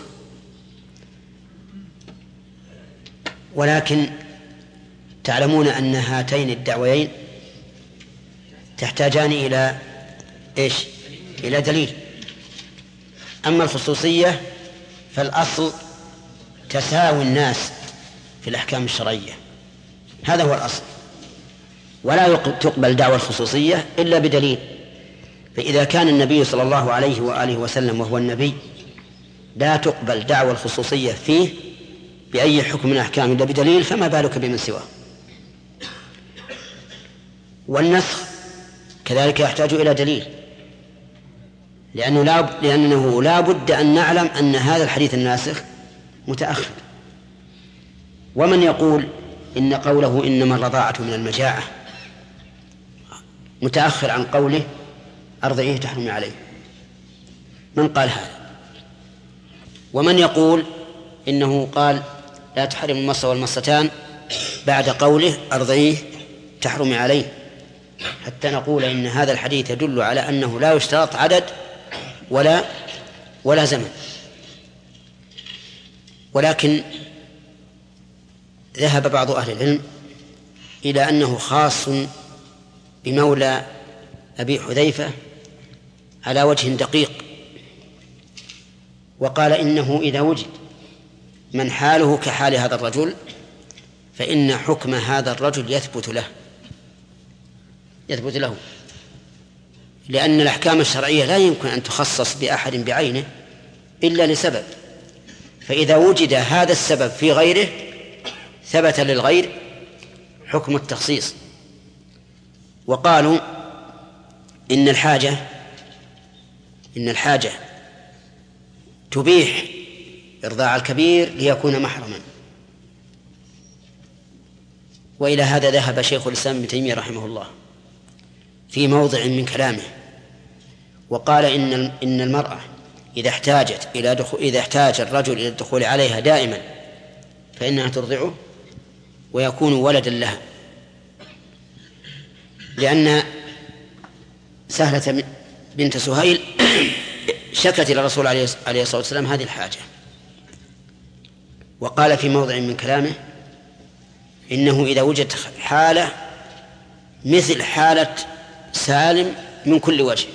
ولكن تعلمون أن هاتين الدعويين تحتاجان إلى دليل. أما الخصوصية فالأصل تساوي الناس في الأحكام الشرعية، هذا هو الأصل، ولا تقبل دعوى الخصوصية إلا بدليل. فإذا كان النبي صلى الله عليه وآله وسلم وهو النبي لا تقبل دعوى الخصوصية فيه بأي حكم من أحكام إلا بدليل، فما بالك بمن سواه. والنسخ كذلك يحتاج إلى دليل، لأنه لا بد أن نعلم أن هذا الحديث الناسخ متأخر. ومن يقول إن قوله إنما الرضاعة من المجاعة متأخر عن قوله أرضعيه تحرمي عليه؟ من قال هذا؟ ومن يقول إنه قال لا تحرم المصة والمصتان بعد قوله أرضعيه تحرمي عليه، حتى نقول إن هذا الحديث يدل على أنه لا يشترط عدد ولا زمن. ولكن ذهب بعض أهل العلم إلى أنه خاص بمولى أبي حذيفة على وجه دقيق، وقال إنه إذا وجد من حاله كحال هذا الرجل فإن حكم هذا الرجل يثبت له، لأن الأحكام الشرعية لا يمكن أن تخصص بأحد بعينه إلا لسبب، فإذا وجد هذا السبب في غيره ثبت للغير حكم التخصيص. وقالوا إن الحاجة تبيح إرضاع الكبير ليكون محرما. وإلى هذا ذهب شيخ الإسلام ابن تيمية رحمه الله في موضع من كلامه، وقال إن المرأة إذا احتاج الرجل إلى الدخول عليها دائما فإنها ترضعه ويكون ولدا لها، لأن سهلة بنت سهيل شكت إلى الرسول عليه الصلاة والسلام هذه الحاجة، وقال في موضع من كلامه إنه إذا وجد حالة مثل حالة سالم من كل وجه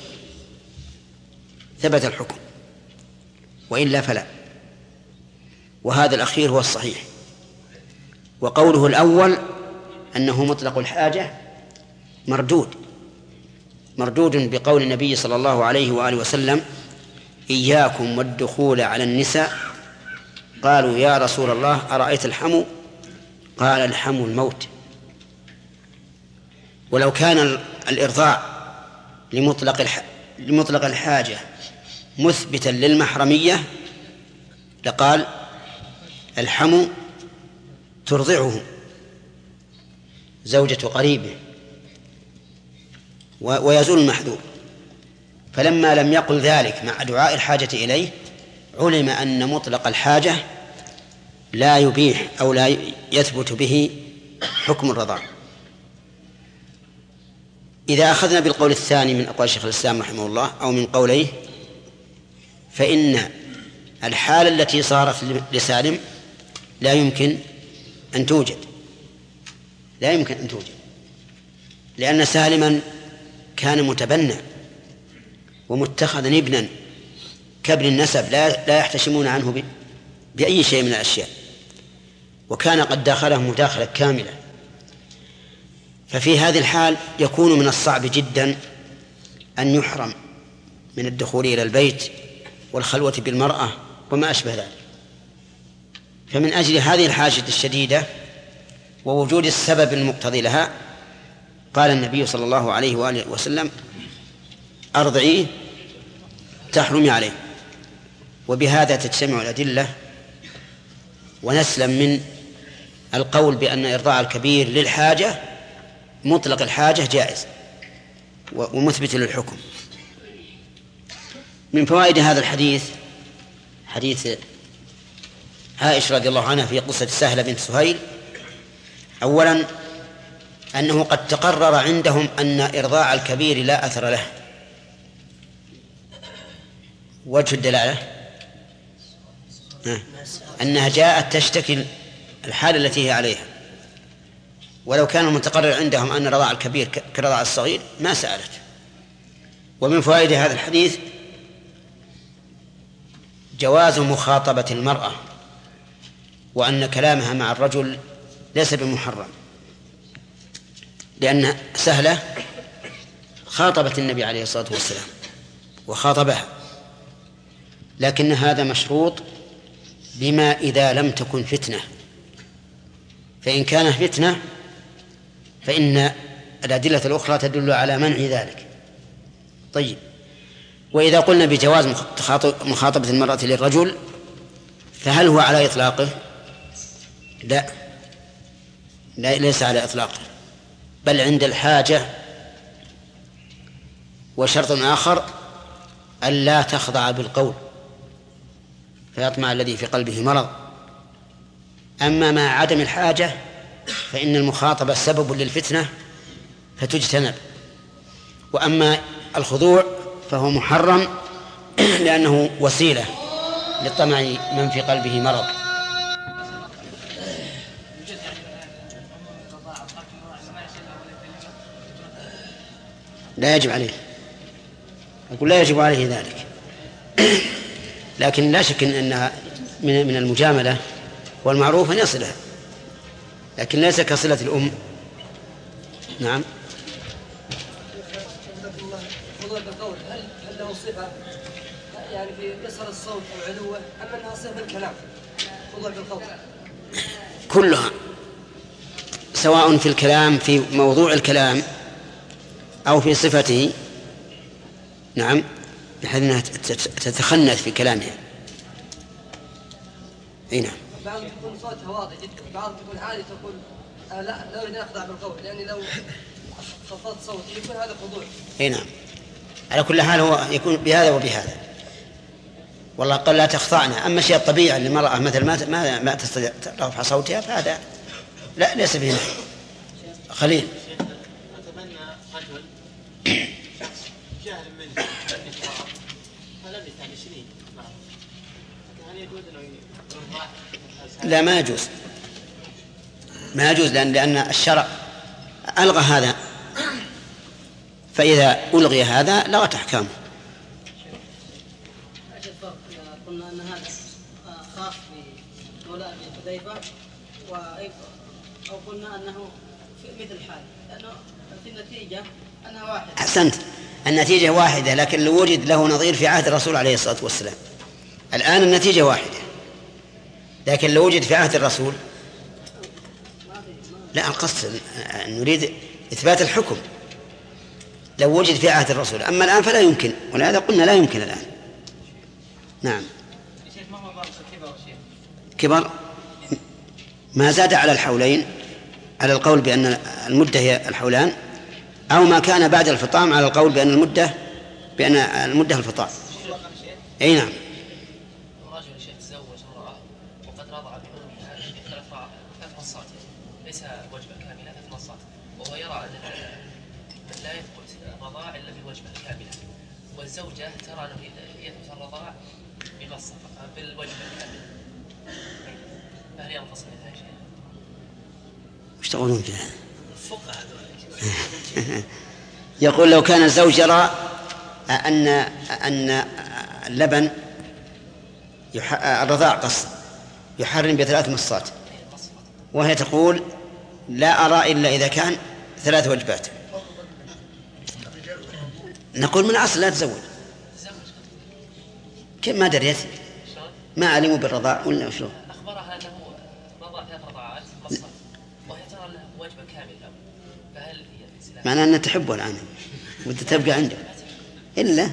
ثبت الحكم، وإلا فلا. وهذا الأخير هو الصحيح. وقوله الأول أنه مطلق الحاجة مردود بقول النبي صلى الله عليه وآله وسلم: إياكم والدخول على النساء. قالوا: يا رسول الله أرأيت الحمو؟ قال: الحمو الموت. ولو كان الإرضاع لمطلق الحاجة مثبتا للمحرمية لقال: الحمو ترضعه زوجة قريبه ويزول المحذور. فلما لم يقل ذلك مع دعاء الحاجة إليه علم أن مطلق الحاجة لا يبيح أو لا يثبت به حكم الرضاع. إذا أخذنا بالقول الثاني من أقوال شيخ الإسلام رحمه الله أو من قوليه، فإن الحالة التي صارت لسالم لا يمكن أن توجد، لأن سالما كان متبنى ومتخذا ابنا كابن النسب لا يحتشمون عنه بأي شيء من الأشياء، وكان قد داخله مداخلة كاملة. ففي هذه الحال يكون من الصعب جدا أن يحرم من الدخول إلى البيت والخلوة بالمرأة وما أشبه ذلك. فمن أجل هذه الحاجة الشديدة ووجود السبب المقتضي لها قال النبي صلى الله عليه وآله وسلم: أرضعيه تحرمي عليه. وبهذا تجتمع الأدلة ونسلم من القول بأن إرضاع الكبير للحاجة مطلق الحاجة جائز ومثبت للحكم. من فوائد هذا الحديث حديث عائشة رضي الله عنها في قصة سهلة بنت سهيل: أولا أنه قد تقرر عندهم أن إرضاع الكبير لا أثر له. وجه الدلالة أنها جاءت تشتكي الحالة التي هي عليها، ولو كان المتقرر عندهم أن رضاع الكبير كرضاع الصغير ما سألت. ومن فوائد هذا الحديث جواز مخاطبة المرأة، وأن كلامها مع الرجل ليس بمحرم، لأن سهلة خاطبت النبي عليه الصلاة والسلام وخاطبها، لكن هذا مشروط بما إذا لم تكن فتنة، فإن كان فتنة فإن الأدلة الأخرى تدل على منع ذلك. طيب، وإذا قلنا بجواز مخاطبة المرأة للرجل فهل هو على إطلاقه؟ لا، ليس على إطلاقه، بل عند الحاجة. وشرط آخر ألا تخضع بالقول فيطمع الذي في قلبه مرض. أما مع عدم الحاجة فإن المخاطبة سبب للفتنة فتجتنب، وأما الخضوع فهو محرم لأنه وسيلة لطمع من في قلبه مرض. لا يجب عليه، أقول لا يجب عليه ذلك، لكن لا شك أنها من المجاملة والمعروف أن يصلها، لكن ليس كصلة الأم. نعم. موضوع بالقول هل له صفة يعني في كسر الصوت أو علوه، أم أنها صفة الكلام؟ موضوع بالقول كلها سواء في الكلام في موضوع الكلام أو في صفته. نعم، بحيث أنها تتخنث في كلامها. أي نعم. بعض يكون صوتها واضح جدا، بعض يكون عالي تقول لا أريد أن أخضع بالقول، لأني لو خفضت صوتي يكون هذا خضوع. أي نعم، على كل حال هو يكون بهذا وبهذا. والله قال لا تخضعن. أما الشيء الطبيعي للمرأة مثل ما تستطيع رفع صوتها فهذا لا ليس به نهي. خليل أتمنى رجل جاهل منه فلم يتعني سنين هل يجوز أنه يرضع؟ لا ما يجوز، ما يجوز، لأن الشرع ألغى هذا، فإذا ألغي هذا لغت أحكامه. قلنا أن هذا خاص بمولى أبي حذيفة أو قلنا أنه في مثل حال، لأنه في النتيجة أنها واحدة. أحسنت، النتيجة واحدة، لكن لو وجد له نظير في عهد الرسول عليه الصلاة والسلام. الآن النتيجة واحدة، لكن لو وجد في عهد الرسول لا، القصد نريد إثبات الحكم. لو وجد في عهد الرسول، أما الآن فلا يمكن، ولهذا قلنا لا يمكن الآن. نعم. كبر ما زاد على الحولين، على القول بأن المدة هي الحولان، أو ما كان بعد الفطام على القول بأن المدة الفطام. أي نعم. رجل شيخ تزوج امرأة وقد رضع بأمها 3 مصات، ليس وجبة كاملة 3 مصات، وهو يرى أن لا يثبت الرضاع إلا بالوجبة الكاملة، والزوجة ترى أنه يثبت الرضاع بالوجبة الكاملة، فهل ينقص من هذا شيء؟ وش تقولون فيها؟ يقول لو كان الزوج يرى أن اللبن الرضاع قص يحرم ب3 مصات، وهي تقول لا أرى إلا إذا كان 3 وجبات، نقول من الأصل لا تزوج. كيف ما دريت؟ ما علموا بالرضاع ولا شلون؟ أخبرها أنه رضع 3 رضاعات مصات وهي ترى له وجبة كاملة، فهل هي معناه أنها تحبه الآن ودها تبقى عنده إلا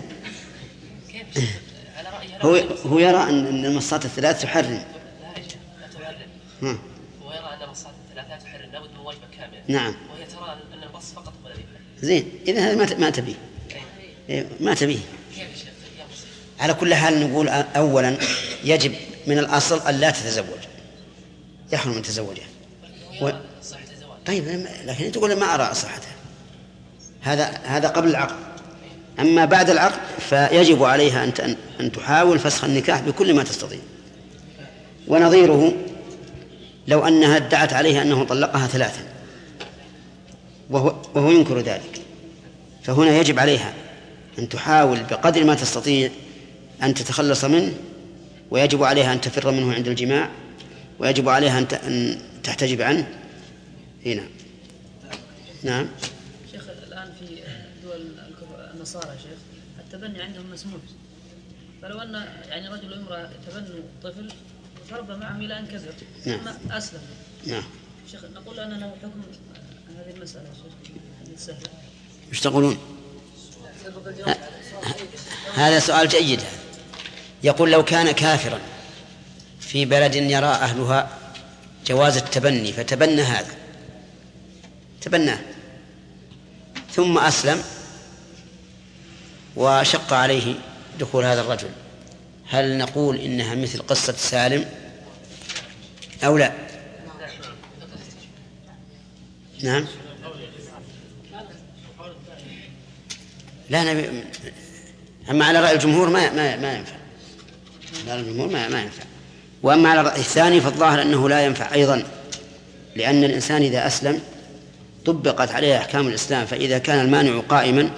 هو يرى أن المصات الثلاث تحرم. لا تحرم، هو يرى أن المصات الثلاث لا تحرم، لابد من وجبة كاملة. نعم. وهي ترى أن المص فقط هو الذي يحرم. زين، إذا هذا ما تبيه، ما تبيه. على كل حال نقول أولا يجب من الأصل أن لا تتزوج، يحرم من تزوجها. طيب، لكن تقول ما أرى صحتها، هذا قبل العقد. أما بعد العقد فيجب عليها أن تحاول فسخ النكاح بكل ما تستطيع. ونظيره لو أنها ادعت عليه أنه طلقها 3 وهو ينكر ذلك، فهنا يجب عليها أن تحاول بقدر ما تستطيع أن تتخلص منه، ويجب عليها أن تفر منه عند الجماع، ويجب عليها أن تحتجب عنه. هنا نعم. شيخ الآن في دول النصارى شيخ التبني عندهم مسموح، فلو أن يعني رجل وامرأة تبنوا طفل وتربى معهم إلى أن كبر ما أسلم، نعم. شيخ نقول أن له حكم هذه المسألة شيخ سهلة. مش تقولون؟ هذا سؤال جيد. يقول لو كان كافرا في بلد يرى أهلها جواز التبني فتبنى هذا، تبناه ثم أسلم وشق عليه دخول هذا الرجل، هل نقول إنها مثل قصة سالم أو لا؟ نعم. لا أما على رأي الجمهور ما ينفع، على الجمهور ما ينفع. وأما على الرأي الثاني فالظاهر أنه لا ينفع أيضا، لأن الإنسان إذا أسلم طبقت عليه أحكام الإسلام، فإذا كان المانع قائما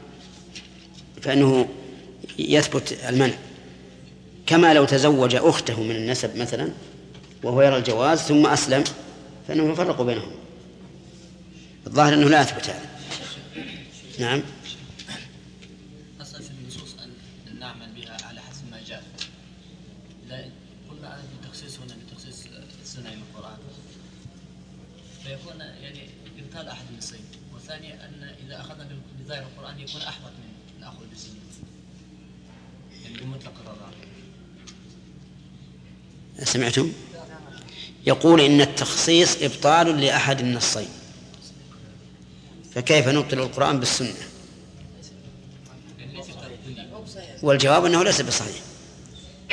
فإنه يثبت المنع، كما لو تزوج أخته من النسب مثلا وهو يرى الجواز ثم أسلم فإنه يفرق بينهم. الظاهر أنه لا يثبت هذا. نعم. أصل في النصوص أن نعمل بها على حسب ما جاء، لا قلنا أن التخصيص هنا بتخصيص السنة من القرآن، فيكون يعني إبطال أحد النصين، والثاني أن إذا أخذنا بظاهر القرآن يكون أحوط من نأخذ بالسنة يعني بمطلق الرضاعة. سمعتم؟ يقول إن التخصيص إبطال لأحد النصين، فكيف نبطل القرآن بالسنة؟ والجواب أنه ليس بصحيح،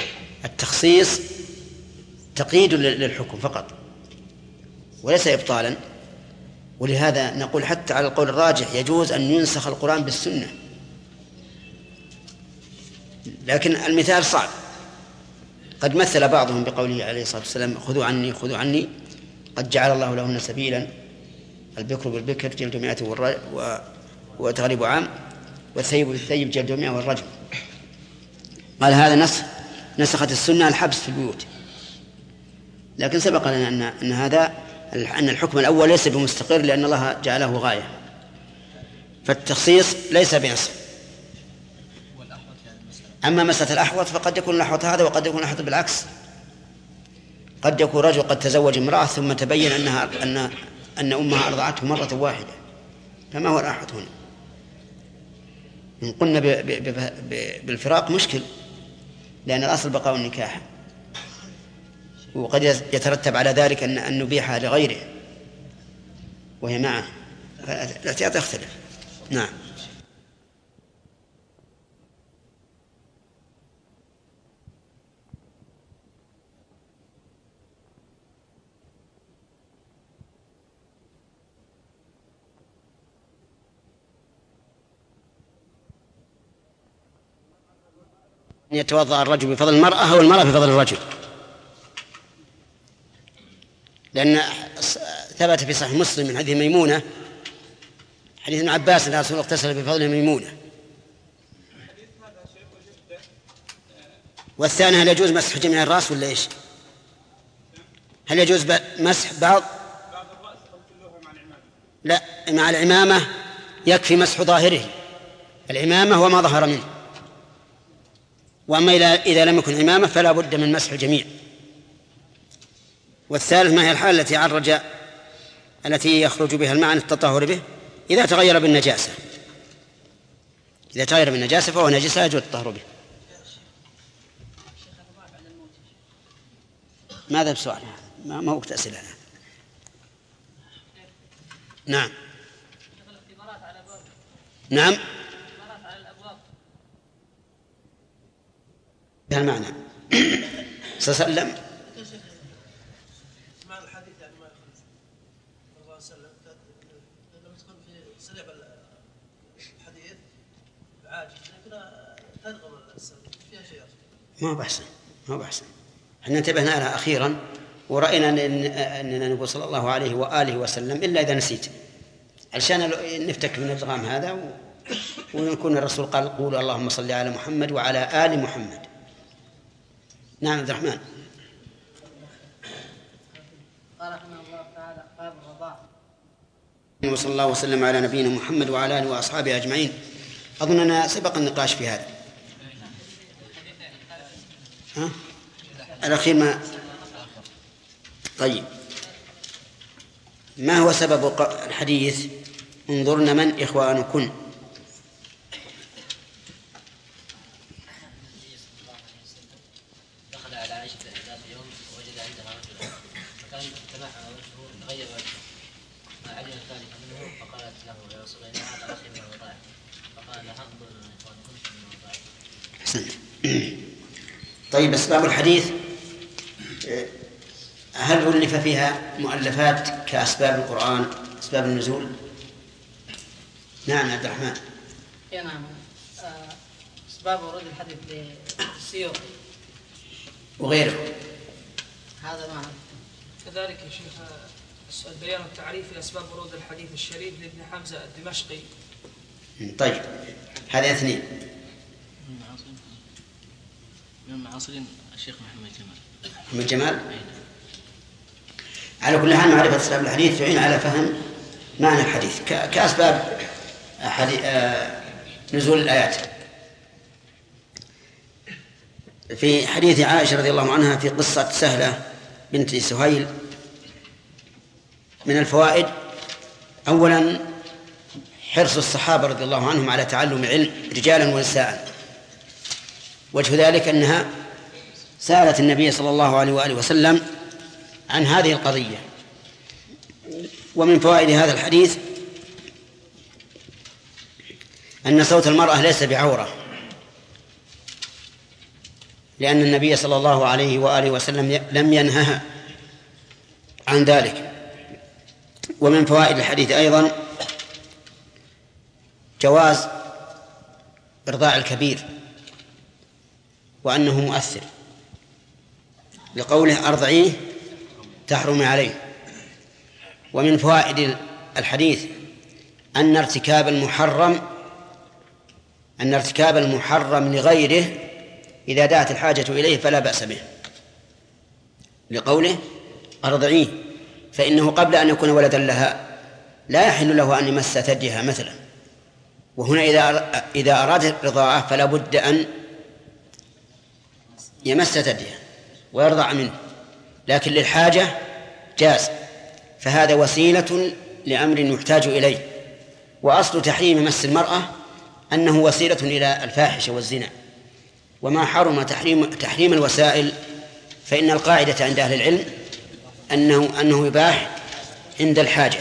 التخصيص تقييد للحكم فقط وليس إبطالا، ولهذا نقول حتى على القول الراجح يجوز أن ينسخ القرآن بالسنة، لكن المثال صعب. قد مثل بعضهم بقوله عليه الصلاة والسلام خذوا عني خذوا عني قد جعل الله لهن سبيلا، البكر بالبكر جلد 100 وتغريب عام، والثيب بالثيب جلد 100 والرجم. قال هذا نسخت السنة الحبس في البيوت، لكن سبق لنا أن الحكم الأول ليس بمستقر لأن الله جعله غاية، فالتخصيص ليس بنسخ. أما مسألة الأحوط فقد يكون الأحوط هذا وقد يكون الأحوط بالعكس. قد يكون رجل قد تزوج امرأة ثم تبين أن أمها أرضعته مرة واحدة، فما هو الأحوط هنا؟ إن قلنا بالفراق مشكل، لأن الأصل بقاء النكاح، وقد يترتب على ذلك أن نبيحها لغيره وهي معه، الاحتياط يختلف. نعم. يتوضأ الرجل بفضل المرأة أو المرأة بفضل الرجل، لأن ثبت في صحيح مسلم من حديث ميمونة، حديث ابن عباس أن رسول الله اغتسل بفضل ميمونة. والثاني هل يجوز مسح جميع الرأس ولا إيش؟ هل يجوز مسح بعض؟ لا، مع العمامة يكفي مسح ظاهره، العمامة وما ظهر منه. وأما إذا لم يكن عمامة فلا بد من مسح الجميع. والثالث ما هي الحالة التي يخرج بها الماء عن التطهر به؟ إذا تغير بالنجاسة، إذا تغير بالنجاسة فهو نجس لا يجوز التطهر به. ماذا بسؤال؟ ما وقت أسئلة. نعم. نعم. بهذا المعنى سلم. معنى الحديث يعني ما يخلص صلى الله عليه وسلم لما تكون في سريع الحديث عاجز لكن تنغم السلم فيها شيء. ما بحسن احنا انتبهنا لها أخيرا ورأينا أننا نقول صلى الله عليه وآله وسلم إلا إذا نسيت، علشان نفتك من الإدغام هذا ونكون الرسول قال قولوا اللهم صل على محمد وعلى آل محمد. نعم عبد الرحمن. قال رحمه الله تعالى باب الرضاعة. وصلى الله وسلم على نبينا محمد وعلى آله وأصحابه أجمعين. أظننا سبق النقاش في هذا. الأخير ما طيب. ما هو سبب الحديث انظرن من إخوانكن؟ طيب أسباب الحديث هل ألف فيها مؤلفات كأسباب القرآن أسباب النزول؟ نعم عبد الرحمن. نعم. أسباب ورود الحديث للسيوط وغيره هذا ما كذلك يا شيخ البيان والتعريف لأسباب ورود الحديث الشريف لابن حمزة الدمشقي. طيب هذه اثنين. من المعاصرين الشيخ محمد جمال. محمد جمال. على كل حال معرفة أسباب الحديث تعين على فهم معنى الحديث كأسباب نزول الآيات. في حديث عائشة رضي الله عنها في قصة سهلة بنت سهيل من الفوائد أولا حرص الصحابة رضي الله عنهم على تعلم العلم رجالا ونساء. وجه ذلك أنها سألت النبي صلى الله عليه وآله وسلم عن هذه القضية. ومن فوائد هذا الحديث أن صوت المرأة ليس بعورة، لأن النبي صلى الله عليه وآله وسلم لم ينهها عن ذلك. ومن فوائد الحديث أيضا جواز إرضاع الكبير وأنه مؤثر، لقوله أرضعيه تحرم عليه. ومن فوائد الحديث أن ارتكاب المحرم لغيره إذا دعت الحاجة إليه فلا بأس به، لقوله أرضعيه، فإنه قبل أن يكون ولدا لها لا يحل له أن يمس ثديها مثلا، وهنا إذا أراد الرضاعة فلا بد أن يمس ثديها ويرضع منه، لكن للحاجة جاز، فهذا وسيلة لأمر يحتاج إليه. وأصل تحريم مس المرأة أنه وسيلة إلى الفاحشة والزنا، وما حرم تحريم الوسائل فإن القاعدة عند أهل العلم أنه يباح عند الحاجة.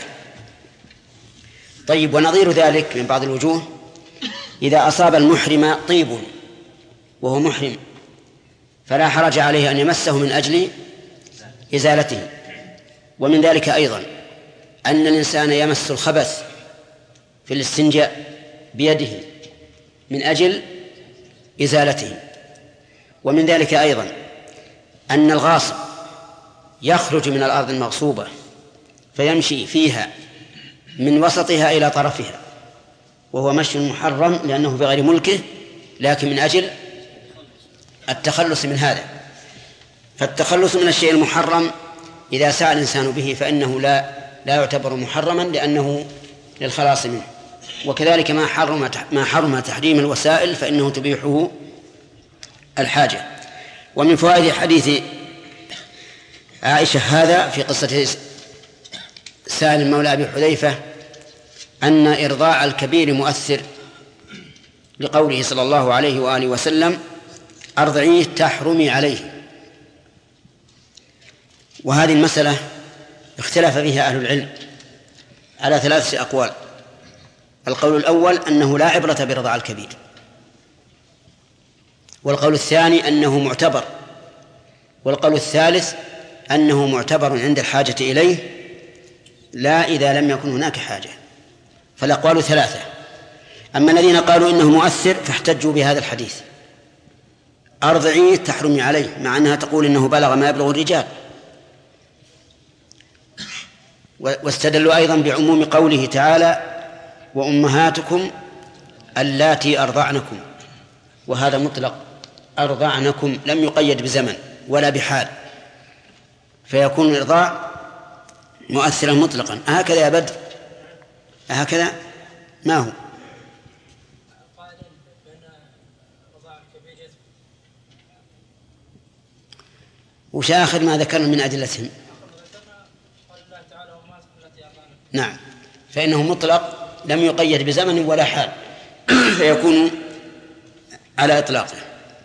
طيب، ونظير ذلك من بعض الوجوه إذا أصاب المحرم طيب وهو محرم فلا حرج عليه أن يمسه من أجل إزالته. ومن ذلك أيضا أن الإنسان يمس الخبث في الاستنجاء بيده من أجل إزالته. ومن ذلك أيضا أن الغاصب يخرج من الأرض المغصوبة فيمشي فيها من وسطها إلى طرفها، وهو مشي محرم لأنه بغير ملكه، لكن من أجل التخلص من هذا. فالتخلص من الشيء المحرم إذا سعى الإنسان به فإنه لا يعتبر محرما لأنه للخلاص منه. وكذلك ما حرم تحريم الوسائل فإنه تبيحه الحاجة. ومن فوائد حديث عائشة هذا في قصة سالم مولى أبي حذيفة أن إرضاع الكبير مؤثر، لقوله صلى الله عليه وآله وسلم أرضعيه تحرمي عليه. وهذه المسألة اختلف فيها أهل العلم على 3 أقوال. القول الأول أنه لا عبرة برضاع الكبير، والقول الثاني أنه معتبر، والقول الثالث أنه معتبر عند الحاجة إليه لا إذا لم يكن هناك حاجة. فالأقوال 3. أما الذين قالوا إنه مؤثر فاحتجوا بهذا الحديث أرضعيه تحرمي عليه، مع أنها تقول إنه بلغ ما يبلغ الرجال. واستدلوا أيضا بعموم قوله تعالى وأمهاتكم اللاتي أرضعنكم، وهذا مطلق، أرضعنكم لم يقيد بزمن ولا بحال، فيكون الإرضاع مؤثرا مطلقا. هكذا يا بدر؟ هكذا ما هو؟ وش آخر ما ذكرنا من أدلتهم؟ نعم، فإنه مطلق لم يقيد بزمن ولا حال فيكون على إطلاقه.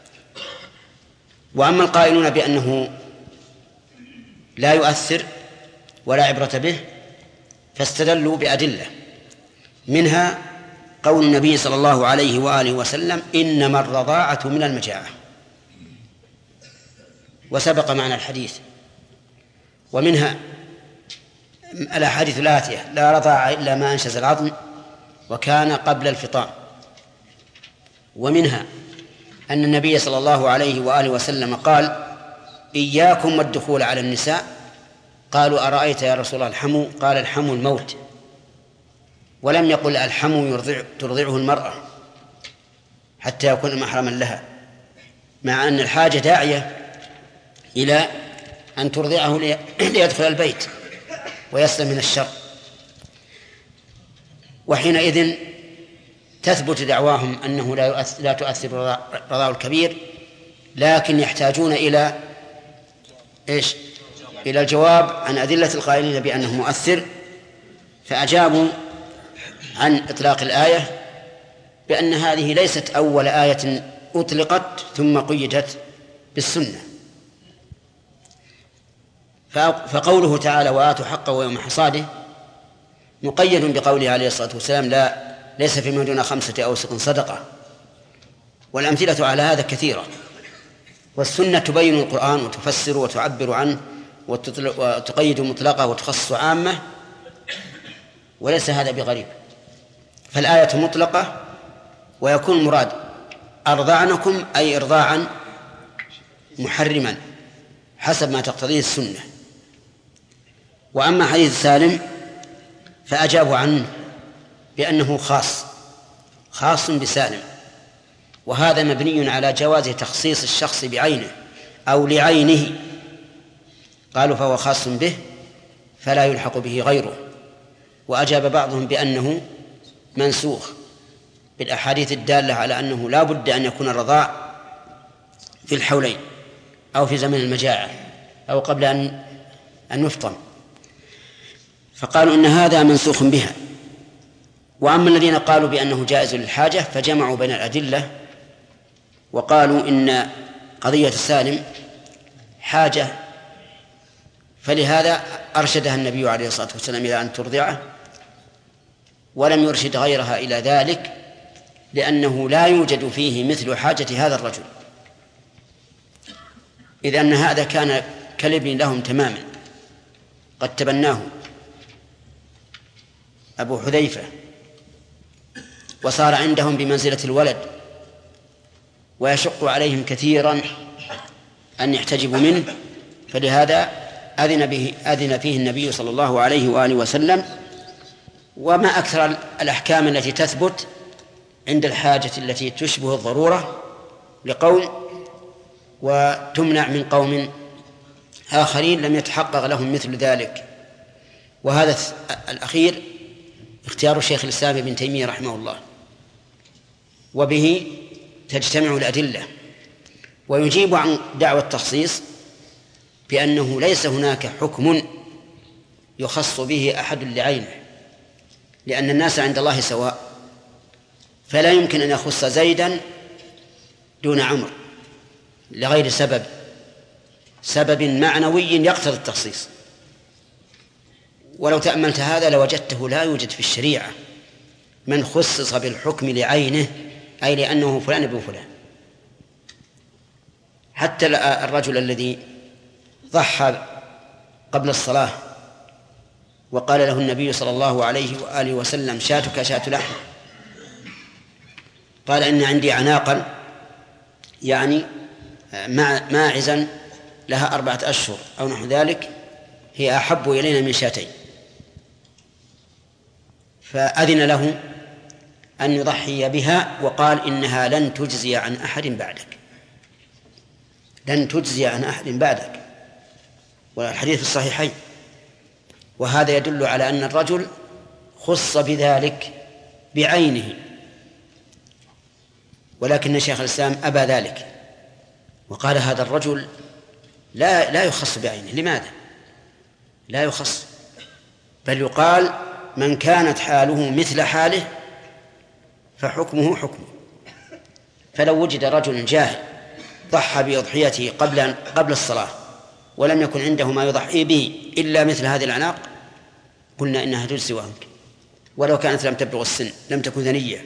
وأما القائلون بأنه لا يؤثر ولا عبرة به فاستدلوا بأدلة، منها قول النبي صلى الله عليه وآله وسلم إنما الرضاعة من المجاعة، وسبق معنا الحديث. ومنها الأحاديث الآتية لا رضاعة إلا ما أنشز العظم وكان قبل الفطام. ومنها أن النبي صلى الله عليه وآله وسلم قال إياكم والدخول على النساء، قالوا أرأيت يا رسول الله الحمو؟ قال الحمو الموت، ولم يقل الحمو ترضعه المرأة حتى يكون محرما لها، مع أن الحاجة داعية إلى أن ترضعه ليدخل البيت ويسلم من الشر. وحينئذ تثبت دعواهم أنه لا تؤثر رضاع الكبير، لكن يحتاجون إلى إيش؟ إلى الجواب عن أدلة القائلين بأنه مؤثر، فأجابوا عن إطلاق الآية بأن هذه ليست أول آية أطلقت ثم قيدت بالسنة. فقوله تعالى وآتوا حقه يوم حصاده مقيد بقوله عليه الصلاة والسلام ليس فيما دون 5 أوسق صدقة، والأمثلة على هذا كثيرة. والسنة تبين القرآن وتفسر وتعبر عنه وتقيد مطلقة وتخصص عامة، وليس هذا بغريب. فالآية مطلقة ويكون المراد أرضعنكم أي إرضاعا محرما حسب ما تقتضيه السنة. وأما حديث سالم فأجابوا عنه بأنه خاص بسالم، وهذا مبني على جواز تخصيص الشخص بعينه أو لعينه، قالوا فهو خاص به فلا يلحق به غيره. وأجاب بعضهم بأنه منسوخ بالأحاديث الدالة على أنه لا بد أن يكون الرضاع في الحولين أو في زمن المجاعة أو قبل أن يفطم، فقالوا إن هذا منسوخ بها. وأما الذين قالوا بأنه جائز للحاجة فجمعوا بين الأدلة وقالوا إن قضية سالم حاجة، فلهذا أرشدها النبي عليه الصلاة والسلام إلى أن ترضعه، ولم يرشد غيرها إلى ذلك، لأنه لا يوجد فيه مثل حاجة هذا الرجل، إذ أن هذا كان كالابن لهم تماما، قد تبناه أبو حذيفة وصار عندهم بمنزلة الولد، ويشق عليهم كثيرا أن يحتجبوا منه، فلهذا أذن فيه النبي صلى الله عليه وآله وسلم. وما أكثر الأحكام التي تثبت عند الحاجة التي تشبه الضرورة لقوم وتمنع من قوم آخرين لم يتحقق لهم مثل ذلك. وهذا الأخير اختيار شيخ الإسلام ابن تيمية رحمه الله، وبه تجتمع الأدلة. ويجيب عن دعوى التخصيص بأنه ليس هناك حكم يخص به أحد لعينه، لأن الناس عند الله سواء، فلا يمكن أن يخص زيدا دون عمرو لغير سبب معنوي يقتضي التخصيص. ولو تأملت هذا لوجدته لا يوجد في الشريعة من خصص بالحكم لعينه، أي لأنه فلان ابن فلان. حتى الرجل الذي ضحى قبل الصلاة وقال له النبي صلى الله عليه وآله وسلم شاتك شاة لحم، قال إن عندي عناقا يعني ماعزا لها 4 أشهر أو نحو ذلك، هي أحب إلينا من شاتين، فأذن له أن يضحي بها، وقال إنها لن تجزي عن أحد بعدك، لن تجزي عن أحد بعدك، والحديث في الصحيحين. وهذا يدل على أن الرجل خص بذلك بعينه، ولكن شيخ الإسلام أبى ذلك وقال هذا الرجل لا يخص بعينه. لماذا لا يخص؟ بل يقال من كانت حاله مثل حاله فحكمه حكمه. فلو وجد رجل جاهل ضحى بأضحيته قبل الصلاة ولم يكن عنده ما يضحي به إلا مثل هذه العناق، قلنا إنها تجزي عنك، ولو كانت لم تبلغ السن، لم تكن ثنية.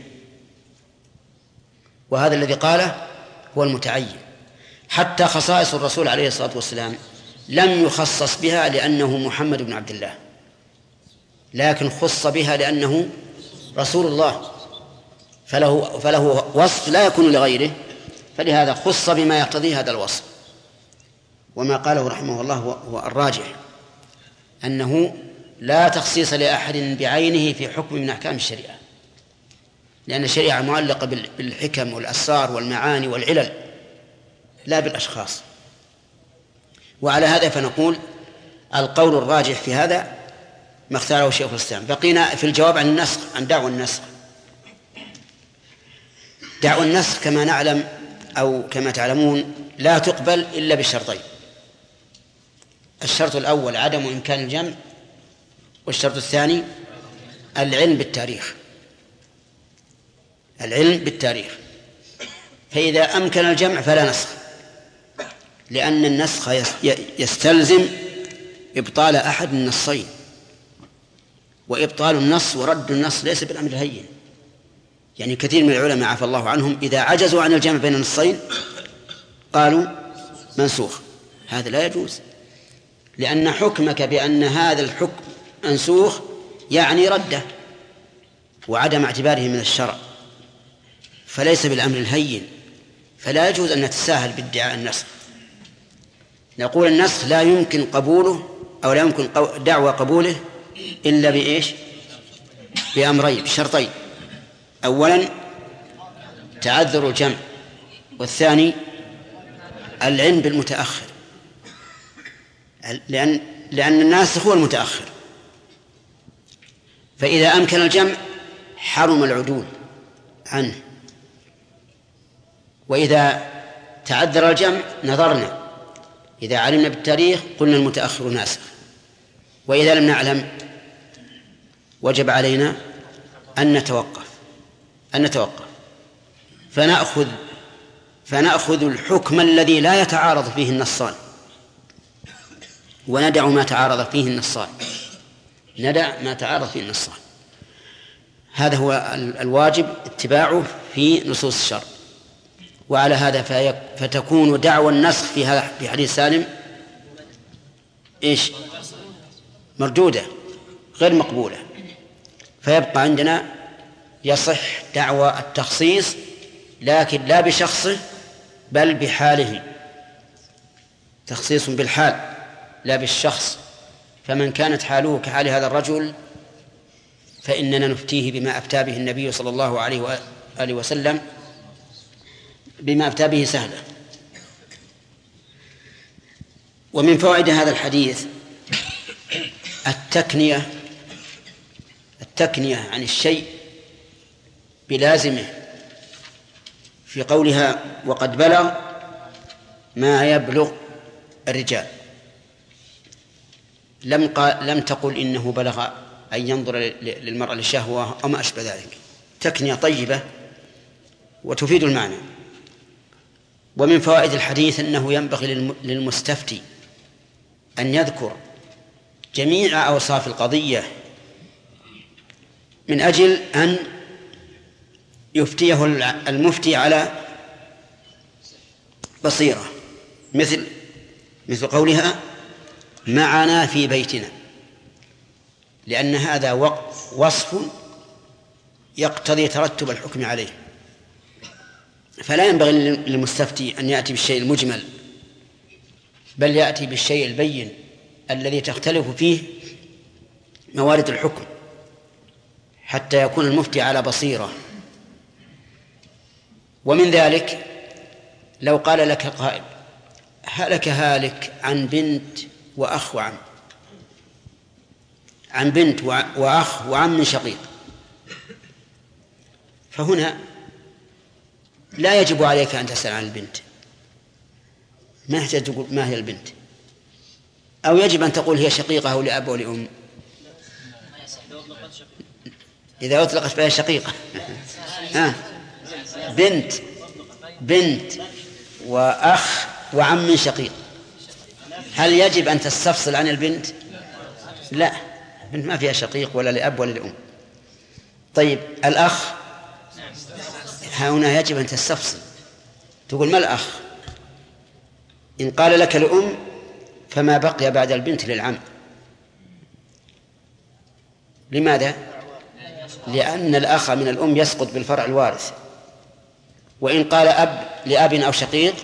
وهذا الذي قاله هو المتعين. حتى خصائص الرسول عليه الصلاة والسلام لم يخصص بها لأنه محمد بن عبد الله، لكن خص بها لأنه رسول الله، فله وصف لا يكون لغيره، فلهذا خص بما يقتضي هذا الوصف. وما قاله رحمه الله هو الراجح، أنه لا تخصيص لأحد بعينه في حكم من أحكام الشريعة، لأن الشريعة معلقة بالحكم والأسرار والمعاني والعلل لا بالأشخاص. وعلى هذا فنقول القول الراجح في هذا ما اختاره شيخ الإسلام. بقينا في الجواب عن النسخ، عن دعوى النسخ. دعوى النسخ كما نعلم أو كما تعلمون لا تقبل إلا بشرطين: الشرط الأول عدم إمكان الجمع، والشرط الثاني العلم بالتاريخ. العلم بالتاريخ. فإذا أمكن الجمع فلا نسخ، لأن النسخ يستلزم إبطال أحد النصين، وإبطال النص ورد النص ليس بالأمر الهين. يعني كثير من العلماء عفى الله عنهم إذا عجزوا عن الجمع بين النصين قالوا منسوخ، هذا لا يجوز، لأن حكمك بأن هذا الحكم منسوخ يعني رده وعدم اعتباره من الشرع، فليس بالأمر الهين، فلا يجوز أن نتساهل بادعاء النسخ. نقول النسخ لا يمكن قبوله أو لا يمكن دعوى قبوله إلا بإيش؟ بأمرين، بشرطين: أولا تعذر الجمع، والثاني العلم بالمتأخر، لأن الناسخ هو المتأخر، فإذا أمكن الجمع حرم العدول عنه، وإذا تعذر الجمع نظرنا، إذا علمنا بالتاريخ قلنا المتأخر ناسخ، وإذا لم نعلم وجب علينا أن نتوقف فنأخذ الحكم الذي لا يتعارض فيه النصان، وندع ما تعارض فيه النصان. هذا هو الواجب اتباعه في نصوص الشرع. وعلى هذا فتكون دعوى النسخ في حديث سالم مردودة غير مقبولة، فيبقى عندنا يصح دعوى التخصيص، لكن لا بشخصه بل بحاله، تخصيص بالحال لا بالشخص. فمن كانت حاله كحال هذا الرجل فإننا نفتيه بما أفتى به النبي صلى الله عليه وآله وسلم، بما أفتى به سهلا. ومن فوائد هذا الحديث التكنية عن الشيء بلازمه، في قولها وقد بلغ ما يبلغ الرجال، لم تقل إنه بلغ أن ينظر للمرأة لشهوة أو ما أشبه ذلك. تكنية طيبة وتفيد المعنى. ومن فوائد الحديث أنه ينبغي للمستفتي أن يذكر جميع أوصاف القضية من أجل أن يفتيه المفتي على بصيرة، مثل قولها معنا في بيتنا، لأن هذا وصف يقتضي ترتب الحكم عليه، فلا ينبغي للمستفتي أن يأتي بالشيء المجمل، بل يأتي بالشيء البين الذي تختلف فيه موارد الحكم، حتى يكون المفتي على بصيرة. ومن ذلك لو قال لك قائل هلك هالك عن بنت وأخ وعم، عن بنت وأخ وعم شقيق، فهنا لا يجب عليك أن تسأل عن البنت، ما يحتاج تقول ما هي البنت، أو يجب أن تقول هي شقيقة أو لأب أو لأم. إذا أطلقت فهي شقيقة. بنت وأخ وعم شقيق، هل يجب أن تستفصل عن البنت؟ لا، البنت ما فيها شقيق ولا لأب ولا لأم. طيب الأخ هنا يجب أن تستفصل، تقول ما الأخ؟ إن قال لك لأم فما بقي بعد البنت للعم. لماذا؟ لأن الأخ من الأم يسقط بالفرع الوارث، وإن قال أب لأب أو شقيق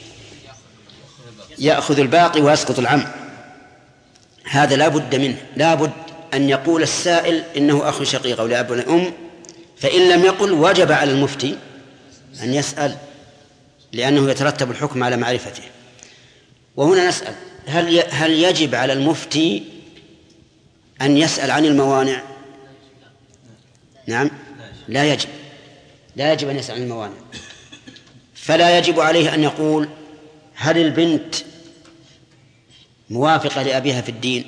يأخذ الباقي ويسقط العم. هذا لا بد منه، لا بد أن يقول السائل إنه أخ شقيق أو لأب ولا أم، فإن لم يقل وجب على المفتي أن يسأل، لأنه يترتب الحكم على معرفته. وهنا نسأل هل يجب على المفتي أن يسأل عن الموانع؟ نعم، لا يجب أن يسأل عن الموانع. فلا يجب عليه أن يقول هل البنت موافقة لأبيها في الدين؟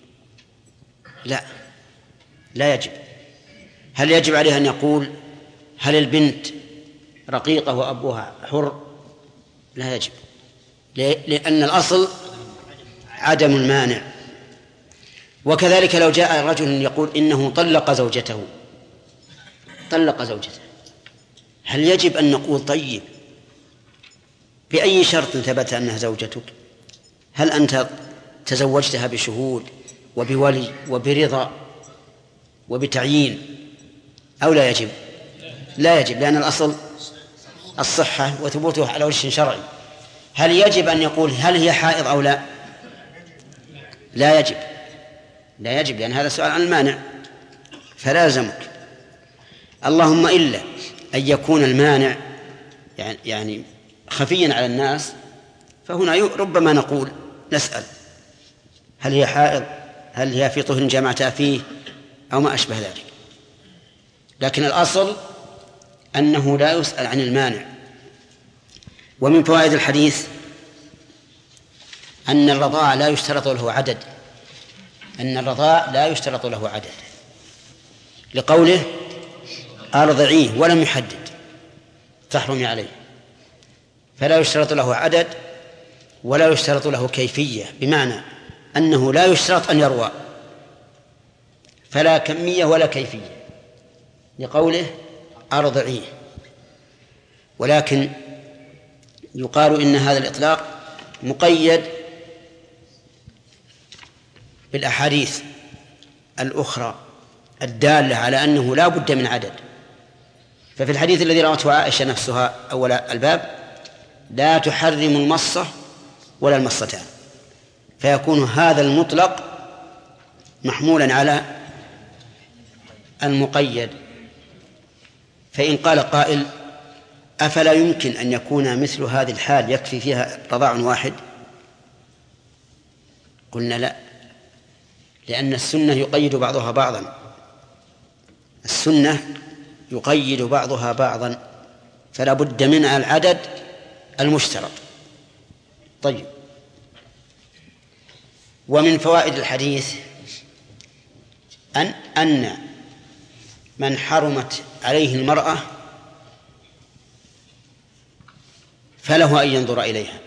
لا يجب. هل يجب عليه أن يقول هل البنت رقيقة وأبوها حر؟ لا يجب، لأن الأصل عدم المانع. وكذلك لو جاء رجل يقول إنه طلق زوجته، هل يجب أن نقول طيب بأي شرط ثبت أنها زوجتك؟ هل أنت تزوجتها بشهود وبولي وبرضا وبتعيين أو لا يجب؟ لا يجب، لأن الأصل الصحة وثبوتها على وجه شرعي. هل يجب أن يقول هل هي حائض أو لا؟ لا يجب، لا يجب، لأن هذا سؤال عن المانع فلا يلزمك. اللهم إلا أن يكون المانع يعني خفيا على الناس، فهنا ربما نقول نسأل هل هي حائض، هل هي في طهر جمعتها فيه أو ما أشبه ذلك. لكن الأصل أنه لا يسأل عن المانع. ومن فوائد الحديث أن الرضاع لا يشترط له عدد، أن الرضاع لا يشترط له عدد، لقوله أرضعيه ولم يحدد تحرمي عليه، فلا يشترط له عدد ولا يشترط له كيفية، بمعنى أنه لا يشترط أن يروى، فلا كمية ولا كيفية، لقوله أرضعيه. ولكن يقال إن هذا الإطلاق مقيد بالأحاديث الأخرى الدالة على أنه لا بد من عدد. ففي الحديث الذي روته عائشة نفسها أول الباب لا تحرم المصة ولا المصتان، فيكون هذا المطلق محمولا على المقيد. فإن قال قائل أفلا يمكن أن يكون مثل هذه الحال يكفي فيها رضاع واحد؟ قلنا لا، لأن السنة يقيد بعضها بعضا، السنة يقيد بعضها بعضا، فلا بد من العدد المشترط. طيب، ومن فوائد الحديث أن من حرمت عليه المرأة فله أن ينظر إليها،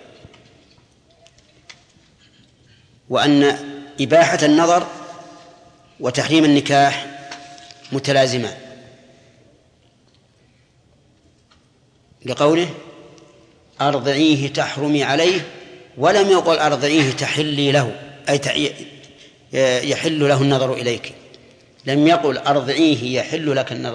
وأن إباحة النظر وتحريم النكاح متلازمان، لقوله أرضعيه تحرمي عليه، ولم يقل أرضعيه تحلي له، أي يحل له النظر إليك، لم يقل أرضعيه يحل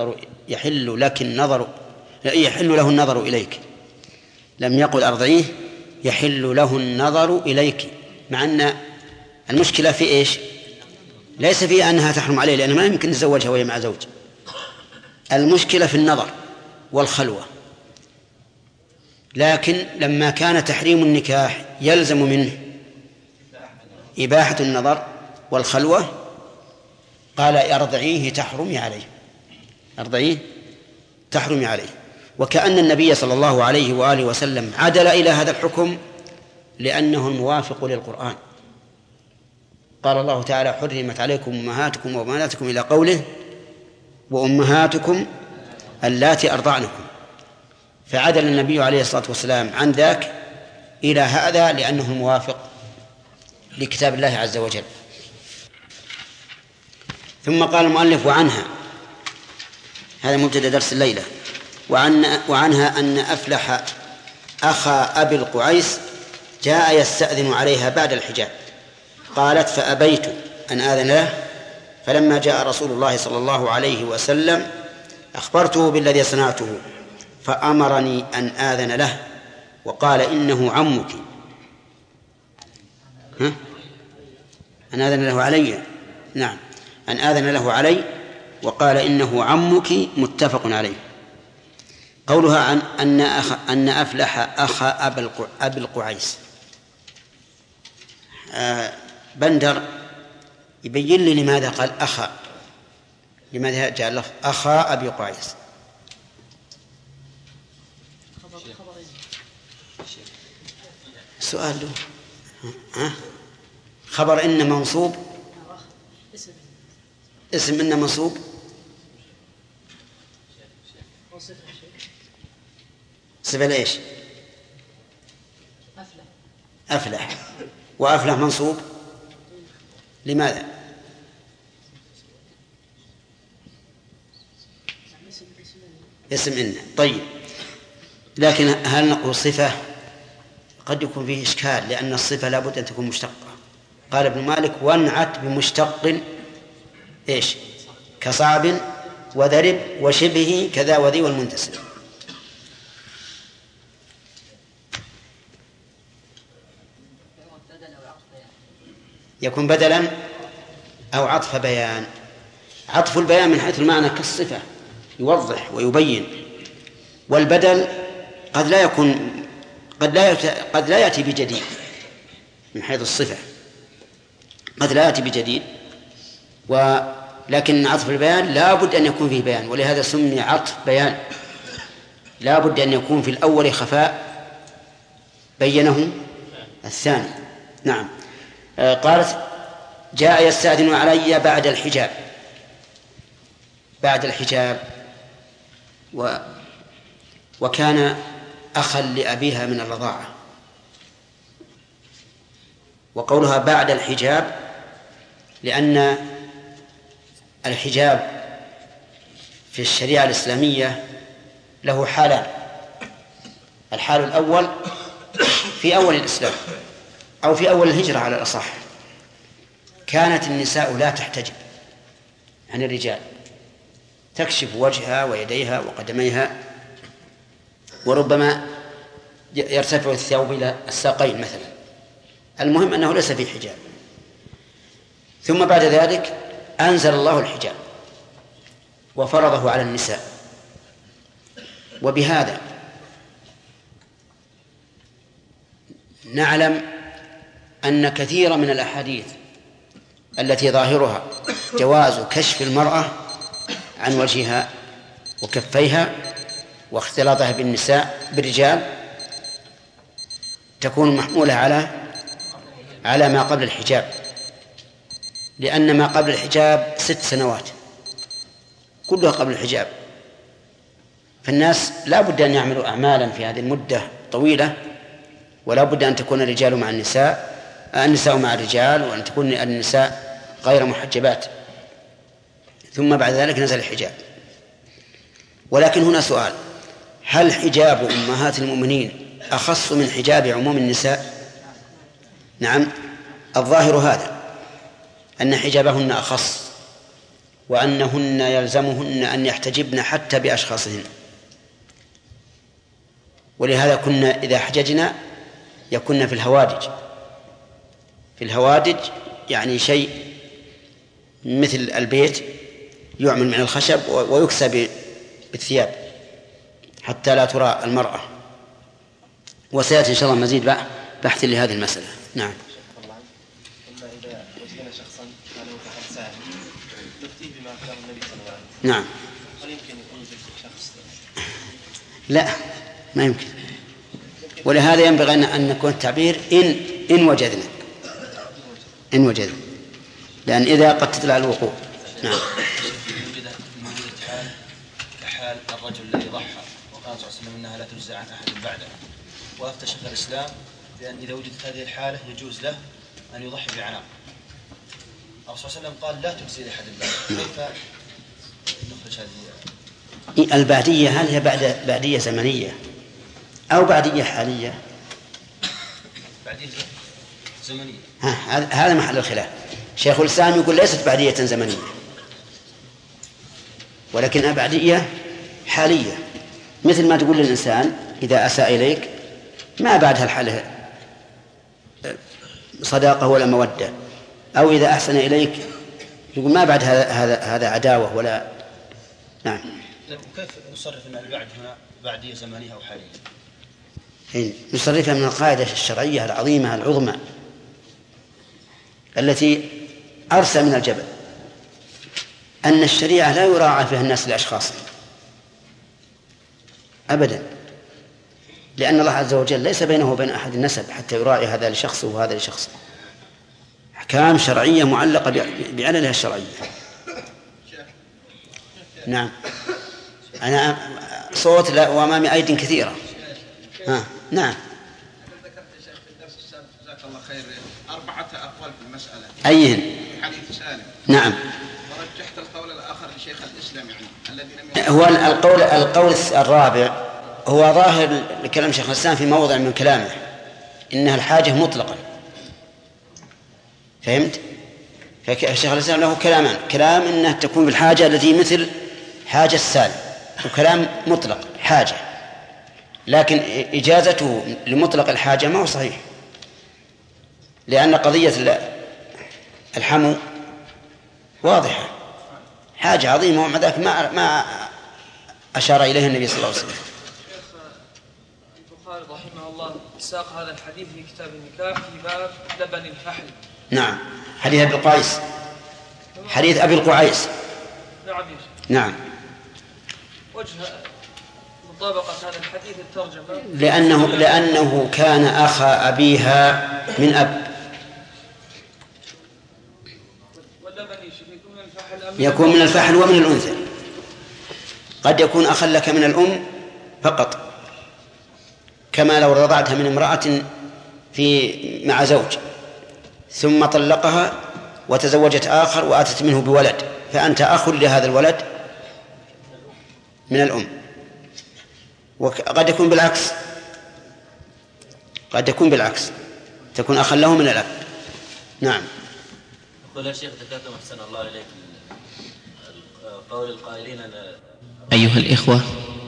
له النظر إليك، لم يقل أرضعيه يحل له النظر إليك، مع أن المشكلة في إيش؟ ليس في أنها تحرم عليه، لأنه ما يمكن يتزوجها وهي مع زوج، المشكلة في النظر والخلوة. لكن لما كان تحريم النكاح يلزم منه إباحة النظر والخلوة قال أرضعيه تحرمي عليه، أرضعيه تحرمي عليه. وكأن النبي صلى الله عليه وآله وسلم عدل إلى هذا الحكم لأنه الموافق للقرآن. قال الله تعالى حرمت عليكم أمهاتكم وبناتكم إلى قوله وأمهاتكم اللاتي أرضعنكم، فعدل النبي عليه الصلاة والسلام عن ذاك إلى هذا لأنه موافق لكتاب الله عز وجل. ثم قال المؤلف وعنها، هذا مبتدأ درس الليلة، وعنها أن أفلح أخا أبي القعيس جاء يستأذن عليها بعد الحجاب، قالت فأبيت أن آذن له، فلما جاء رسول الله صلى الله عليه وسلم أخبرته بالذي صنعته، فأمرني أن آذن له، وقال إنه عمك. أن آذن له علي، نعم، أن آذن له علي، وقال إنه عمك، متفق عليه. قولها عن أن أفلح أخا أبي القعيس، بندر يبين لي لماذا قال أخا، لماذا جاء اللفظ أخا أبي قعيس؟ سؤال له. خبر إن منصوب، اسم إن منصوب، صفة ليش؟ أفلح، وأفلح منصوب لماذا؟ اسم إن. طيب، لكن هل نقول صفة قد يكون فيه إشكال، لأن الصفة لا بد أن تكون مشتقة. قال ابن مالك: وانعت بمشتق إيش؟ كصعب وذرب وشبه كذا وذي والمنتسب. يكون بدلا أو عطف بيان. عطف البيان من حيث المعنى كالصفة يوضح ويبين، والبدل قد لا يكون قد لا يأتي بجديد من حيث الصفة، قد لا يأتي بجديد، ولكن عطف البيان لا بد أن يكون فيه بيان، ولهذا سمي عطف بيان. لا بد أن يكون في الأول خفاء بينه الثاني. نعم. قالت: جاء يستأذن علي بعد الحجاب. بعد الحجاب، وكان أخا لأبيها من الرضاعة. وقولها بعد الحجاب لأن الحجاب في الشريعة الإسلامية له حالان: الحال الأول في أول الإسلام أو في أول الهجرة على الأصح، كانت النساء لا تحتجب عن الرجال، تكشف وجهها ويديها وقدميها، وربما يرتفع الثوب إلى الساقين مثلا. المهم أنه ليس في حجاب. ثم بعد ذلك أنزل الله الحجاب وفرضه على النساء. وبهذا نعلم أن كثير من الأحاديث التي ظاهرها جواز كشف المرأة عن وجهها وكفيها واختلاطها بالرجال تكون محمولة على ما قبل الحجاب، لأن ما قبل الحجاب 6 سنوات كلها قبل الحجاب، فالناس لا بد أن يعملوا أعمالا في هذه المدة طويلة، ولا بد أن تكون الرجال مع النساء مع الرجال، وأن تكون النساء غير محجبات. ثم بعد ذلك نزل الحجاب. ولكن هنا سؤال: هل حجاب أمهات المؤمنين أخص من حجاب عموم النساء؟ نعم، الظاهر هذا، أن حجابهن أخص، وأنهن يلزمهن أن يحتجبن حتى بأشخاصهن. ولهذا كنا إذا حججنا يكون في الهوادج، يعني شيء مثل البيت يعمل من الخشب ويكسى بالثياب حتى لا ترى المرأة. وسيأتي إن شاء الله مزيد بحث لهذه المسألة. نعم. أما إذا وجدنا شخصا كان متحدث ساعة تفتيه بما أخبر النبي صلى الله عليه وسلم، نعم، هل يمكن يكون شخص؟ لا، ما يمكن. ولهذا ينبغي أن نكون التعبير إن وجدنا، لأن إذا قد تدل الوقوع. نعم. وجدت حال كحال الرجل الذي ضحى وقال صلى الله عليه وسلم إنها لا تجزى عن أحد بعده، وأفتى شيخ الإسلام بأن إذا وجدت هذه الحالة يجوز له أن يضحي بعناق. الرسول صلى الله عليه وسلم قال لا تجزي لأحد بعده. كيف نخرج هذه البعدية؟ هل هي بعدية زمنية أو بعدية حالية؟ بعدية زمنية. هذا محل الخلاف. شيخ الإسلام يقول ليست بعدية زمنية، ولكنها بعدية حالية، مثل ما تقول للإنسان إذا أساء إليك ما بعدها الحالة صداقة ولا مودة، أو إذا أحسن إليك يقول ما بعد هذا عداوة ولا. نعم. كيف نصرف أن البعد هنا بعدية زمنية أو حالية؟ نصرفها من القاعدة الشرعية العظيمة العظمى التي أرسى من الجبل، أن الشريعة لا يراعى فيها الناس لأشخاص أبدا، لأن الله عز وجل ليس بينه وبين أحد النسب حتى يراعي هذا لشخص وهذا لشخص. أحكام شرعية معلقة بعللها الشرعية. نعم. أنا صوت لا وأمامي أيدي كثيرة. نعم. ذكرت يا شيخ في الدرس السابق جزاك الله خير 4 أقوال في المسألة. أيهن؟ حديث سالم. نعم. ورجحت القول الآخر لشيخ الإسلام يعني الذي هو القول الرابع هو ظاهر لكلام شيخ الإسلام في موضع من كلامه، إنها الحاجة مطلقا. فهمت؟ فالشيخ الإسلام له كلامان: كلام إنها تكون بالحاجة التي مثل حاجة السالم، وكلام مطلق حاجة، لكن إجازته لمطلق الحاجة ما هو صحيح، لأن قضية الحمو واضحة، حاجة عظيمة، ومع ذلك ما أشار إليه النبي صلى الله عليه وسلم. البخاري رحمه الله ساق هذا الحديث في كتاب النكاح في باب لبن الفحل. نعم، حديث أبي القعيس، حديث أبي القعيس. نعم. وجه مطابقة هذا الحديث الترجمة لأنه كان أخا أبيها من أب. يكون من الفحل ومن الأنثى، قد يكون أخا لك من الأم فقط، كما لو رضعتها من امرأة مع زوج ثم طلقها وتزوجت آخر وآتت منه بولد، فأنت أخ لهذا الولد من الأم. وقد يكون بالعكس، تكون أخا له من الأب. نعم. قول يا شيخ ذكرتم أحسن الله إليك قول القائلين أيها الإخوة،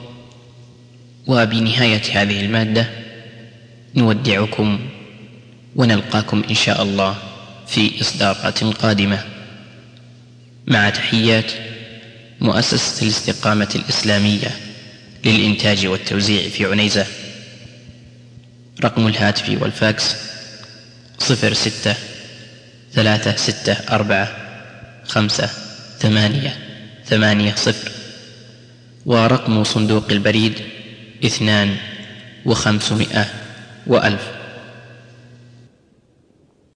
وبنهاية هذه المادة نودعكم ونلقاكم إن شاء الله في إصدارات قادمة، مع تحيات مؤسسة الاستقامة الإسلامية للإنتاج والتوزيع في عنيزة. رقم الهاتف والفاكس 06-644-5-8-8-0، ورقم صندوق البريد 2 و500 و1000.